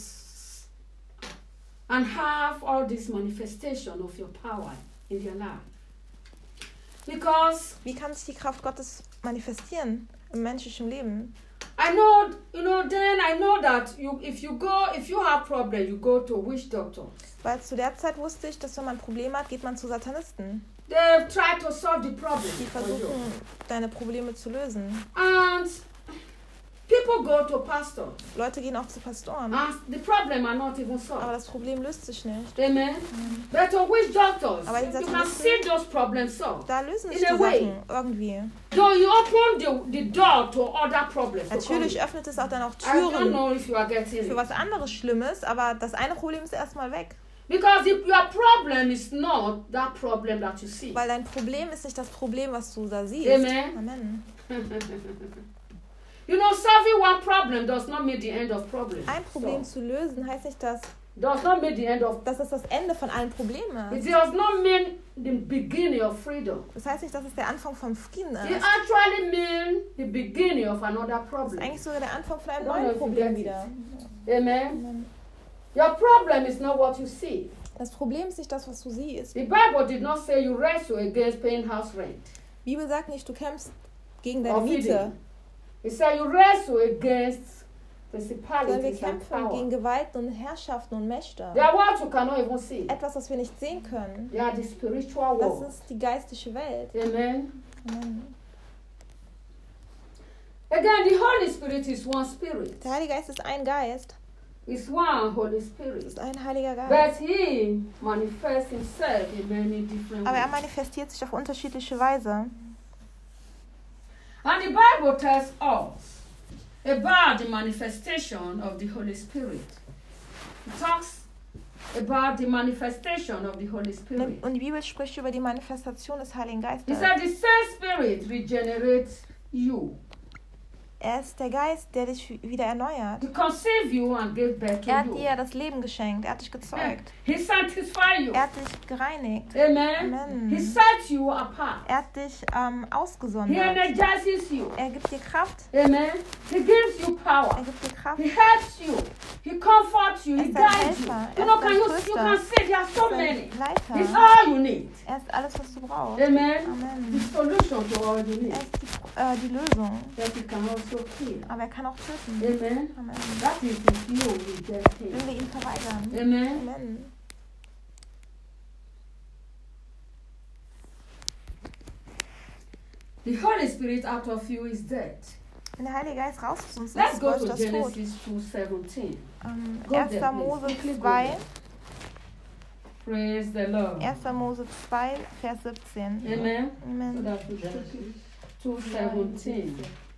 have all this manifestation of your power in their life? Because wie kann sich die Kraft Gottes manifestieren im menschlichen Leben? I know, then I know that if you have problem, you go to witch doctors. Weil zu der Zeit wusste ich, dass wenn man Probleme hat, geht man zu Satanisten. They try to solve the problem. Die for you. versuchen, deine Probleme zu lösen. And people go to pastors. Leute gehen auch zu Pastoren. And the problem are not even Aber solved. das Problem löst sich nicht. Amen. But to witch doctors, Aber die you can Satanisten- see those problems solved. Da lösen sich In a die way. Sachen irgendwie. So you open the door to other problems. to come Natürlich in. öffnet es auch dann auch I don't Türen know if you are getting für it. was anderes Schlimmes, aber das eine Problem ist erstmal weg. Because if your problem is not that problem that you see. Weil dein Problem ist nicht das Problem, was du da siehst. Amen. Amen. You know, solving one problem does not mean the end of problems. Ein Problem So, zu lösen heißt nicht, dass does not mean the end of. das das Ende von allen Problemen It ist. does not mean the beginning of freedom. Das heißt nicht, dass es der Anfang von Frieden It ist. actually means the beginning of another Das ist problem. eigentlich sogar der Anfang von einem I don't know neuen if you Problem get it. wieder. Amen. Amen. Your problem is not what you see. Das Problem ist nicht das, was du siehst. The Bible did not say you wrestle against paying house rent Die Bibel sagt nicht, du kämpfst gegen deine or Miete, feeding. It said you wrestle against sondern wir principalities and kämpfen gegen power. Gewalten und Herrschaften und Mächte. They are what you cannot even see. Etwas, was wir nicht sehen können. They are the spiritual Das world. ist die geistige Welt. Amen. Amen. Again, the Holy Spirit is one spirit. Der Heilige Geist ist ein Geist. It's one Holy Es Spirit. ist ein Heiliger But Geist. he manifests himself in many different Aber er ways. manifestiert sich auf unterschiedliche Weise. And the Bible tells us about the manifestation of the Holy Spirit. It talks about the manifestation of the Holy Spirit. Und die Bibel spricht über die Manifestation des Heiligen He Geistes. said the same Spirit regenerates you. Er ist der Geist, der dich wieder erneuert. He conceived you and gave birth to Er hat you. dir das Leben geschenkt. Er hat dich gezeugt. He sanctified you. Er hat dich gereinigt. Amen. Amen. He set you apart. Er hat dich He ausgesondert. energizes you. Er gibt dir Kraft. Amen. He gives you Er power. gibt dir Kraft. He helps you. He comforts you. Er He ist dein guides you. Helfer. You Er know, ist can dein you Tröster. see there are so Dein many. Leiter. He's all you need. Er ist alles, was du brauchst. Amen. The Amen. solution to all you Er need. ist die Lösung. That he can also kill. Aber er kann auch töten. Amen. Amen. That is if you reject Wenn him. wir ihn verweigern. Amen. Amen. The Holy Spirit out of you is dead. Wenn der Heilige Geist raus aus uns ist, Let's go bedeutet to das Tod. Genesis 2:17. 1. there, Mose please. Quickly go 2, there. Praise the Lord. 1. Mose 2, Vers 17. Amen. So Amen. that's 2:17.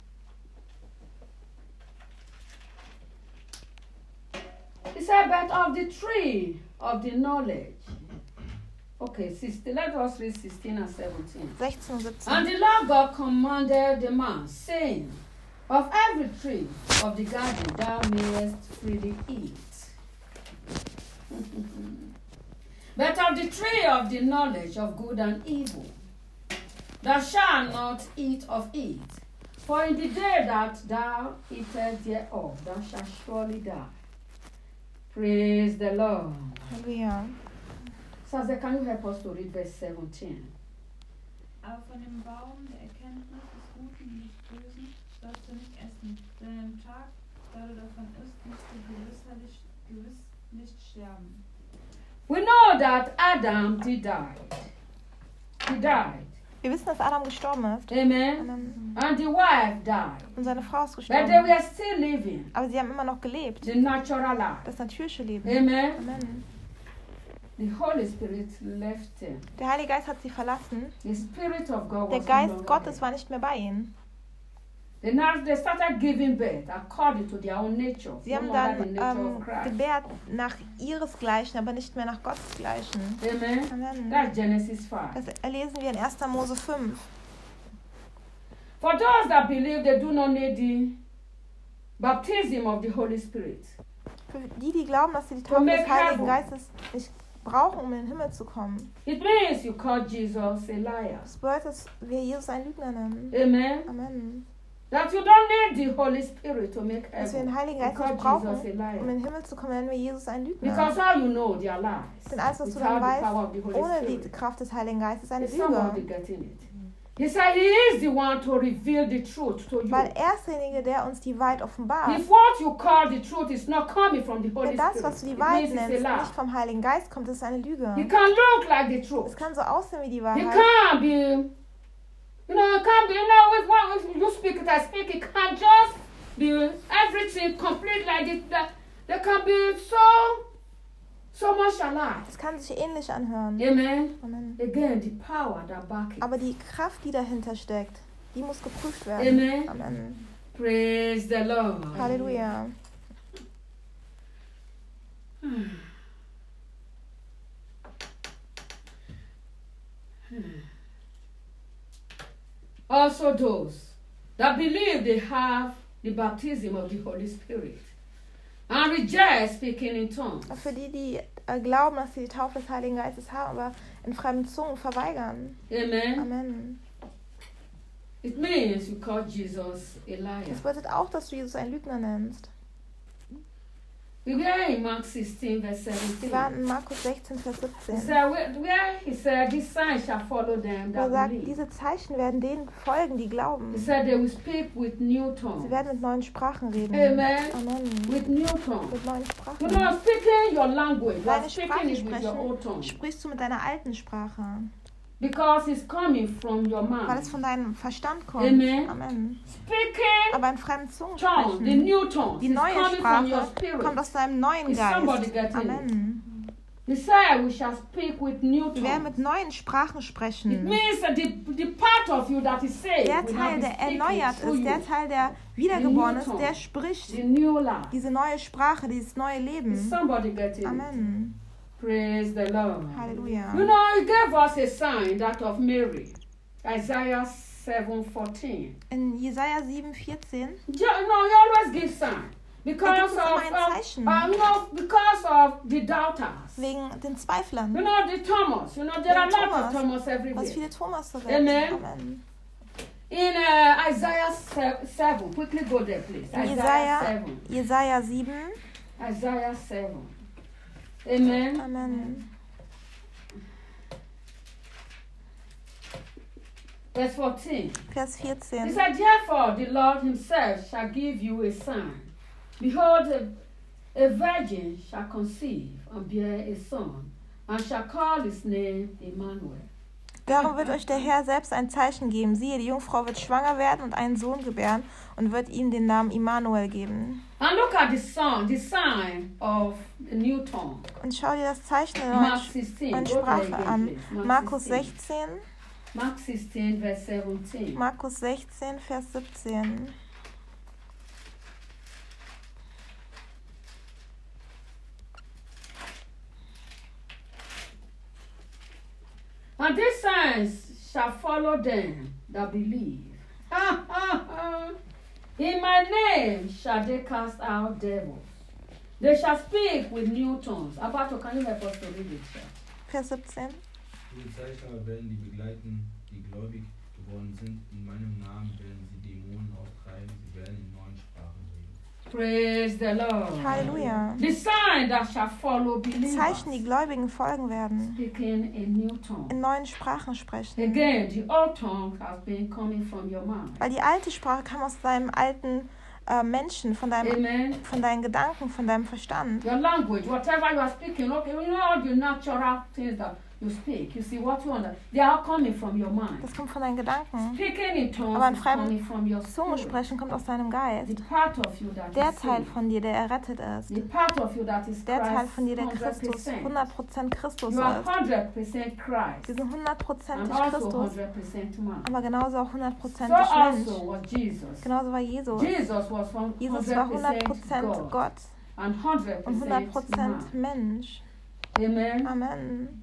He said, but of the tree of the knowledge. Okay, 16. Let us read 16 and 17. 16 und 17. And the Lord God commanded the man, saying, of every tree of the garden thou mayest freely eat. But of the tree of the knowledge of good and evil, thou shalt not eat of it. For in the day that thou eatest thereof, thou shalt surely die. Praise the Lord. Halleluja. Saze, can you help us to read verse 17? Aber von dem Baum der Erkenntnis des Guten und des Bösen sollst du nicht essen, denn am Tag, da du davon isst, musst du gewiss nicht sterben. We know that Adam did die. He died. Wir wissen, dass Adam gestorben ist. Amen. Amen. And the wife died. Und seine Frau ist But they gestorben. were still living Aber sie haben immer noch gelebt. the natural life. Das natürliche Leben. Amen. Amen. The Holy Spirit left him. Der Heilige Geist hat sie verlassen. The Spirit of God Der was no Geist longer Gottes there. war nicht mehr bei ihnen. They started giving birth according to their own nature. Sie haben no longer the dann nature of Christ. gebärt nach ihresgleichen, aber nicht mehr nach Gottesgleichen. Amen. Amen. That's Genesis 5. Das lesen wir in 1. Mose 5. For those that believe, they do not need the baptism of the Holy Spirit. Für die glauben, dass sie die Taufe make des Heiligen heaven. Geistes nicht brauchen, um in den Himmel zu kommen. It means you call Jesus a liar. Das bedeutet, dass wir Jesus einen Lügner nennen. Amen. Amen. That you don't need the Holy Spirit to make Dass wir heaven. den Heiligen You Geist call nicht brauchen, Jesus a um liar. in den Himmel zu kommen, nennen wir Jesus einen Lügner. Because all you know, they are lies. Denn alles, was du Without dann the power of the weißt, Holy ohne die Spirit. Kraft des Heiligen Geistes, ist eine Is somebody Lüge. getting it? He said he is the one to reveal the truth to you. Weil er ist derjenige, der uns die Wahrheit offenbart. If what you call the truth is not coming from the Holy Wenn das, Spirit, was du die it Wahrheit means it's a nennst, lie. nicht vom Heiligen Geist kommt, ist eine Lüge. He can look like the Es truth. kann so aussehen wie die He Wahrheit. can't be, it can't be, if you speak it, I speak, it can't just be everything complete like it. There can be so much alike. Es kann sich ähnlich anhören. Amen. Amen. Again, the power that back it. Aber die Kraft, die dahinter steckt, die muss geprüft werden. Amen. Amen. Praise the Lord. Halleluja. Also those that believe they have the baptism of the Holy Spirit and reject speaking in tongues. Für die glauben, dass sie die Taufe des Heiligen Geistes haben, aber in fremden Zungen verweigern. Amen. Amen. It means you call Jesus a liar. Das bedeutet auch, dass du Jesus einen Lügner nennst. We were in Mark 16, verse Wir 17. waren in Markus 16, Vers He 17. said, where he said, this sign shall follow them Wo er that sagt, believe. diese Zeichen werden denen folgen, die He glauben. said they will speak with new Sie tongues. werden mit neuen Sprachen reden. Amen. Amen. With new tongues. Mit neuen You Sprachen. know, speaking your language, you are Deine speaking Sprache it with your old sprechen, tongue. sprichst du mit deiner alten Sprache. Because it's coming from your Weil mind. es von deinem Verstand kommt. Amen. Amen. Speaking Aber in fremden Zungen tongues, the sprechen. new tongues, Die is neue coming from your Sprache spirit. kommt aus deinem neuen Is somebody Geist. getting it? Amen. He said we shall speak with new Wir werden mit tongues. neuen Sprachen It sprechen. means that the part of you that is saved Der will Teil, not be der speaking erneuert through ist, you. der Teil, der wiedergeboren ist, der spricht The new life. diese neue Sprache, dieses neue Is Leben. somebody getting it? Amen. Praise the Lord. Halleluja. You know, he gave us a sign, that of Mary. Isaiah 7:14. In Jesaja 7,14. You always give sign because uns immer of ein Zeichen. because of the doubters. Wegen den Zweiflern. The Thomas. There are a lot of Thomas Was everywhere. viele Thomas so Amen. Amen. In Isaiah 7, quickly go there, please. In Isaiah 7. Jesaja 7. Isaiah 7. Amen. Amen. Verse 14. Vers He 14. said, therefore the Lord himself shall give you a sign. Behold, a virgin shall conceive and bear a son, and shall call his name Emmanuel. Darum wird euch der Herr selbst ein Zeichen geben. Siehe, die Jungfrau wird schwanger werden und einen Sohn gebären und wird ihm den Namen Immanuel geben. And look at the sign of the new tongue. Und schau dir das Zeichen der Mark 16. neuen Go there Sprache again, an. please. Markus 16. Mark 16, verse 17. Markus 16, Vers 17. And these signs shall follow them that believe. In my name shall they cast out devils. They shall speak with new tongues. Abato, can you help us to read it, sir? Vers 17. Diese Zeichen aber werden die begleiten, die gläubig geworden sind. In meinem Namen werden sie Dämonen austreiben. Sie werden in neuen Sprachen reden. Praise the Lord. Halleluja. The sign that shall follow believers. Zeichen, die Gläubigen folgen werden. Speaking in new tongues. In neuen Sprachen sprechen. Again, the old tongue has been coming from your mind. Weil die alte Sprache kam aus deinem alten Menschen, von deinen Gedanken, von deinem Verstand. Your language, whatever you are speaking, okay, all the natural things that you speak, you see what you want, they are coming from your mind. Das kommt von deinen Gedanken. Speaking in tongues Aber in is coming fremden from your Zunge spirit. sprechen kommt aus deinem Geist. The part of you that Der is Teil saved. von dir, der errettet ist. The part of you that is Der Teil Christ, von dir, der Christus, 100%. 100% Christus You are ist. 100% Wir Christ sind and 100%ig also Christus, 100% man. aber genauso auch So 100%ig Mensch. also was Jesus. Genauso war Jesus. Jesus was from Jesus war 100% 100% Gott and 100% und 100% man. Mensch. Amen. Amen.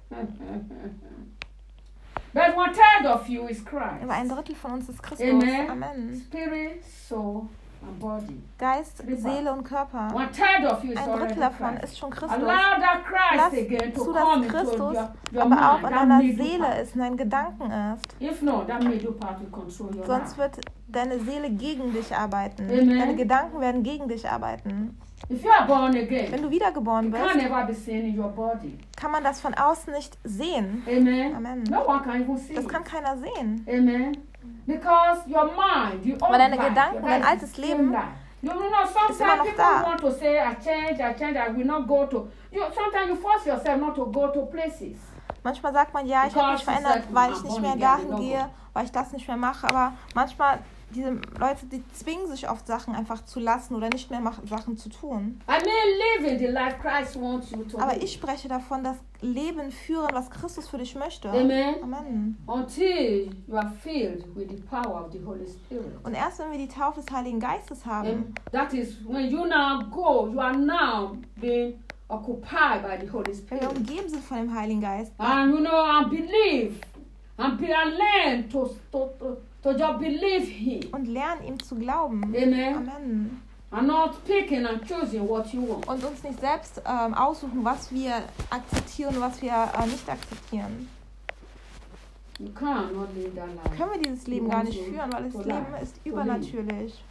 But 1/3 of you is Christ. Aber ein Drittel von uns ist Christus. Amen. Amen. Spirit, soul, and body. Geist, Seele und Körper. 1/3 of you is Ein already Drittel davon Christ. ist schon Christus. Allow that Christ Lass again to zu, come dass into Christus your aber auch mind. in That deiner middle Seele part. ist, in deinen Gedanken ist. If not, that middle part will control your Sonst life. wird deine Seele gegen dich arbeiten. Amen. Deine Gedanken werden gegen dich arbeiten. If you are born Wenn again, du wiedergeboren it can bist, never be seen in your body. kann man das von außen nicht sehen. Amen. Amen. No one can even see Das it. kann keiner sehen. Amen. Because your mind, the old Aber deine life, Gedanken, your dein life altes is the Leben same life. You know, immer sometimes noch people da. want to say, I change, I will not go to. Sometimes you force yourself not to go to places. Manchmal sagt man, ja, ich habe mich verändert, weil ich nicht mehr dahin gehe, weil ich das nicht mehr mache. Aber manchmal, diese Leute, die zwingen sich oft Sachen einfach zu lassen oder nicht mehr Sachen zu tun. I mean, living the life Christ wants you to Aber live. ich spreche davon, das Leben führen, was Christus für dich möchte. Amen. Amen. Until you are filled with the power of the Holy Spirit. Und erst wenn wir die Taufe des Heiligen Geistes haben, That is when you now go, you are now being occupied by the Holy wenn wir Spirit. umgeben sind von dem Heiligen Geist, And and believe and learn to just believe Him. und lernen, ihm zu glauben. Amen. Amen. And not picking and choosing what you want. Und uns nicht selbst aussuchen, was wir akzeptieren und was wir nicht akzeptieren. You cannot live that life. Können wir dieses Leben gar nicht führen, weil das Leben ist übernatürlich.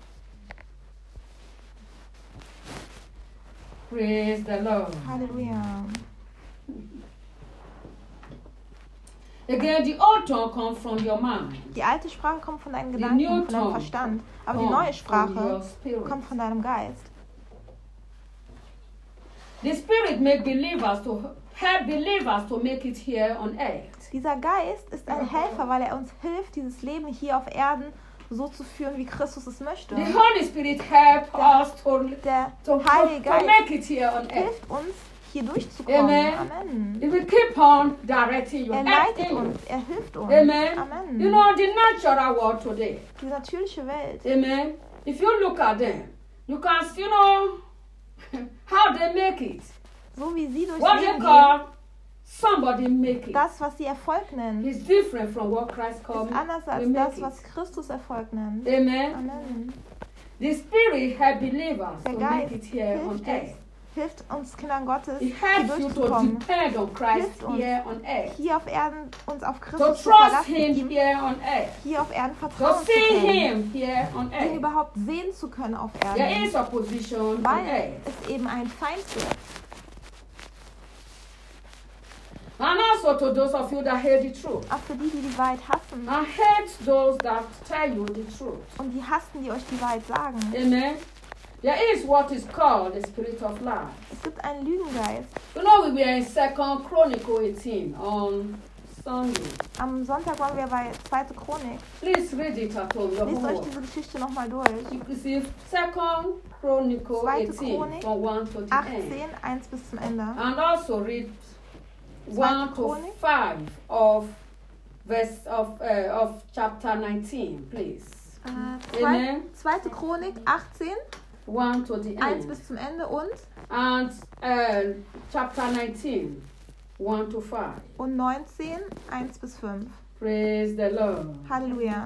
Praise the Lord. Halleluja. Again, the old tongue comes from your mind. Die alte Sprache kommt von deinen new Gedanken, von deinem tongue Verstand. Aber die comes neue from your Sprache spirit. kommt von deinem Geist. The Spirit make believers to help believers to make it here on earth. Dieser Geist ist ein Helfer, weil er uns hilft, dieses Leben hier auf Erden so zu führen, wie Christus es möchte. The Holy Spirit help us Der to Heilige Geist make it here on earth. hilft uns, hier durchzukommen. Amen. Amen. It will keep on directing you. Er leitet uns, er hilft uns. Amen. Amen. You know the natural world today. Die natürliche Welt. Amen. If you look at them, you can see, how they make it. So wie sie durchs What they Leben gehen, call somebody make it Das, was sie Erfolg nennen, is different from what Christ called ist me. anders We als make das, it. was Christus Erfolg nennt. Amen. Amen. The Spirit help believers Der to make Geist it here on hilft earth. uns Kindern Gottes, It hier helps you to durchzukommen. depend on Christ Hilft uns. here on earth. Hier auf Erden uns auf To Christus zu trust verlassen, Him ihm here on earth. hier auf Erden To vertrauen zu see können, Him here on ihn earth. überhaupt sehen zu können auf There Erden, is opposition on weil earth. es eben ein Feind gibt. And also to those of you that hate the truth. Auch für die, die die Wahrheit hassen And hate those that tell you the truth. und die hassen, die euch die Wahrheit sagen. Amen. There is what is called the spirit of lie. Es gibt einen Lügengeist. You know, we were in 2 Chronicle 18 on Sunday. Am Sonntag waren wir bei 2. Chronik. Please read it at home. Your Lest euch homework. diese Geschichte nochmal durch. You can see 2 Chronicle 2. 18 Chronik from 1 to the 18, end. 1 bis zum Ende. And also read 1 to Chronik. 5 of chapter 19, please. 2. Chronik 18, 1 to the 1 end. bis zum Ende und And chapter 19, 1 to 5. 19, 1 bis 5. Praise the Lord. Halleluja.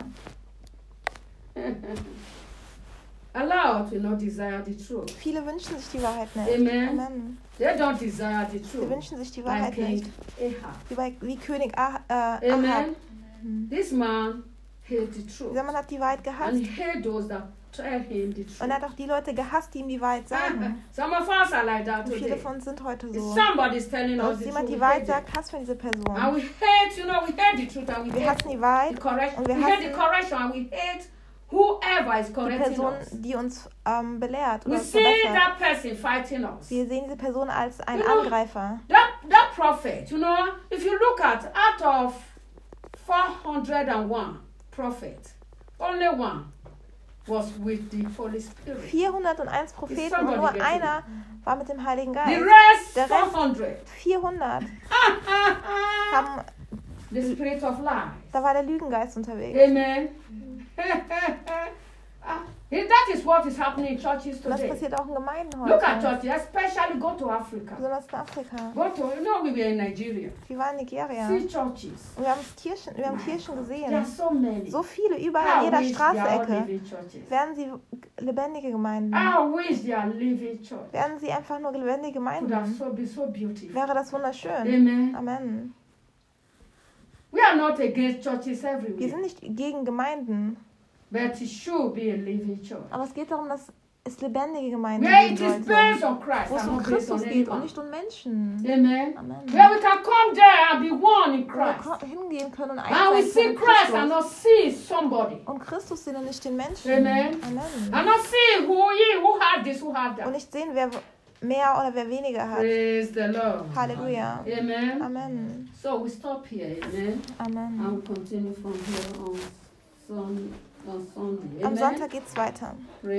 A lot will not desire the truth. Viele wünschen sich die Wahrheit nicht. Amen. Amen. They don't desire the Sie truth. wünschen sich die Like Wahrheit nicht. King Ahab. Wie König Ahab. Amen. This man hated the truth. Dieser Mann hat die Wahrheit And gehasst. he hated those that tell him the truth. Und er hat auch die Leute gehasst, die ihm die Wahrheit sagen. Some of us are like that Und viele today. von uns sind heute If so. somebody's telling Wenn us uns the jemand truth, die we hate Wahrheit them. sagt, hassen wir diese Person. And we hate, we hate the truth and we Wir hate hassen die the Wahrheit correction. und We wir hate the hassen correction and we hate whoever is die correcting Person, us. die uns belehrt We oder uns see verbessert. that person fighting us. Wir sehen diese Person als einen You know, Angreifer. That prophet, you know, if you look at out of 401 prophets, only one was with the Holy Spirit. 401 Propheten und nur einer war mit dem Heiligen The Geist. rest, Der Rest 400, 400 haben, the spirit of lies. da war der Lügengeist unterwegs. Amen. That is what is happening in churches Und das today. passiert auch in Gemeinden Look at heute. churches, especially go to Africa. Besonders in Afrika. Go to, you know, we were in Nigeria. Wir waren in Nigeria. See churches. Und wir haben Kirchen There are gesehen. so many. So viele, überall an I jeder wish they are all Straßenecke. living churches. Werden sie lebendige Gemeinden. I wish they are living church. Werden sie einfach nur lebendige Would have Gemeinden. be so beautiful. Wäre das wunderschön. Amen. Amen. We are not against churches Wir everywhere, sind nicht gegen Gemeinden. but it should be a living church. Aber es geht darum, dass es lebendige Gemeinden Where geben it is sollte. based on Christ Wo es and um not based on Christus any geht und man. nicht um Menschen. Amen. Amen. Where we can come there and be one in Wo wir Christ. hingehen können und And we eins see sein können Christ mit and Christus. not see somebody. Und Christus sehen und nicht den Menschen. Amen. Amen. And not see who had this, who had Und that. nicht sehen, wer mehr oder wer weniger hat. Praise the Lord. Halleluja. Amen. Amen. So we stop here, amen. Amen. And we continue from here on Sunday. Am Amen. Sonntag geht's weiter.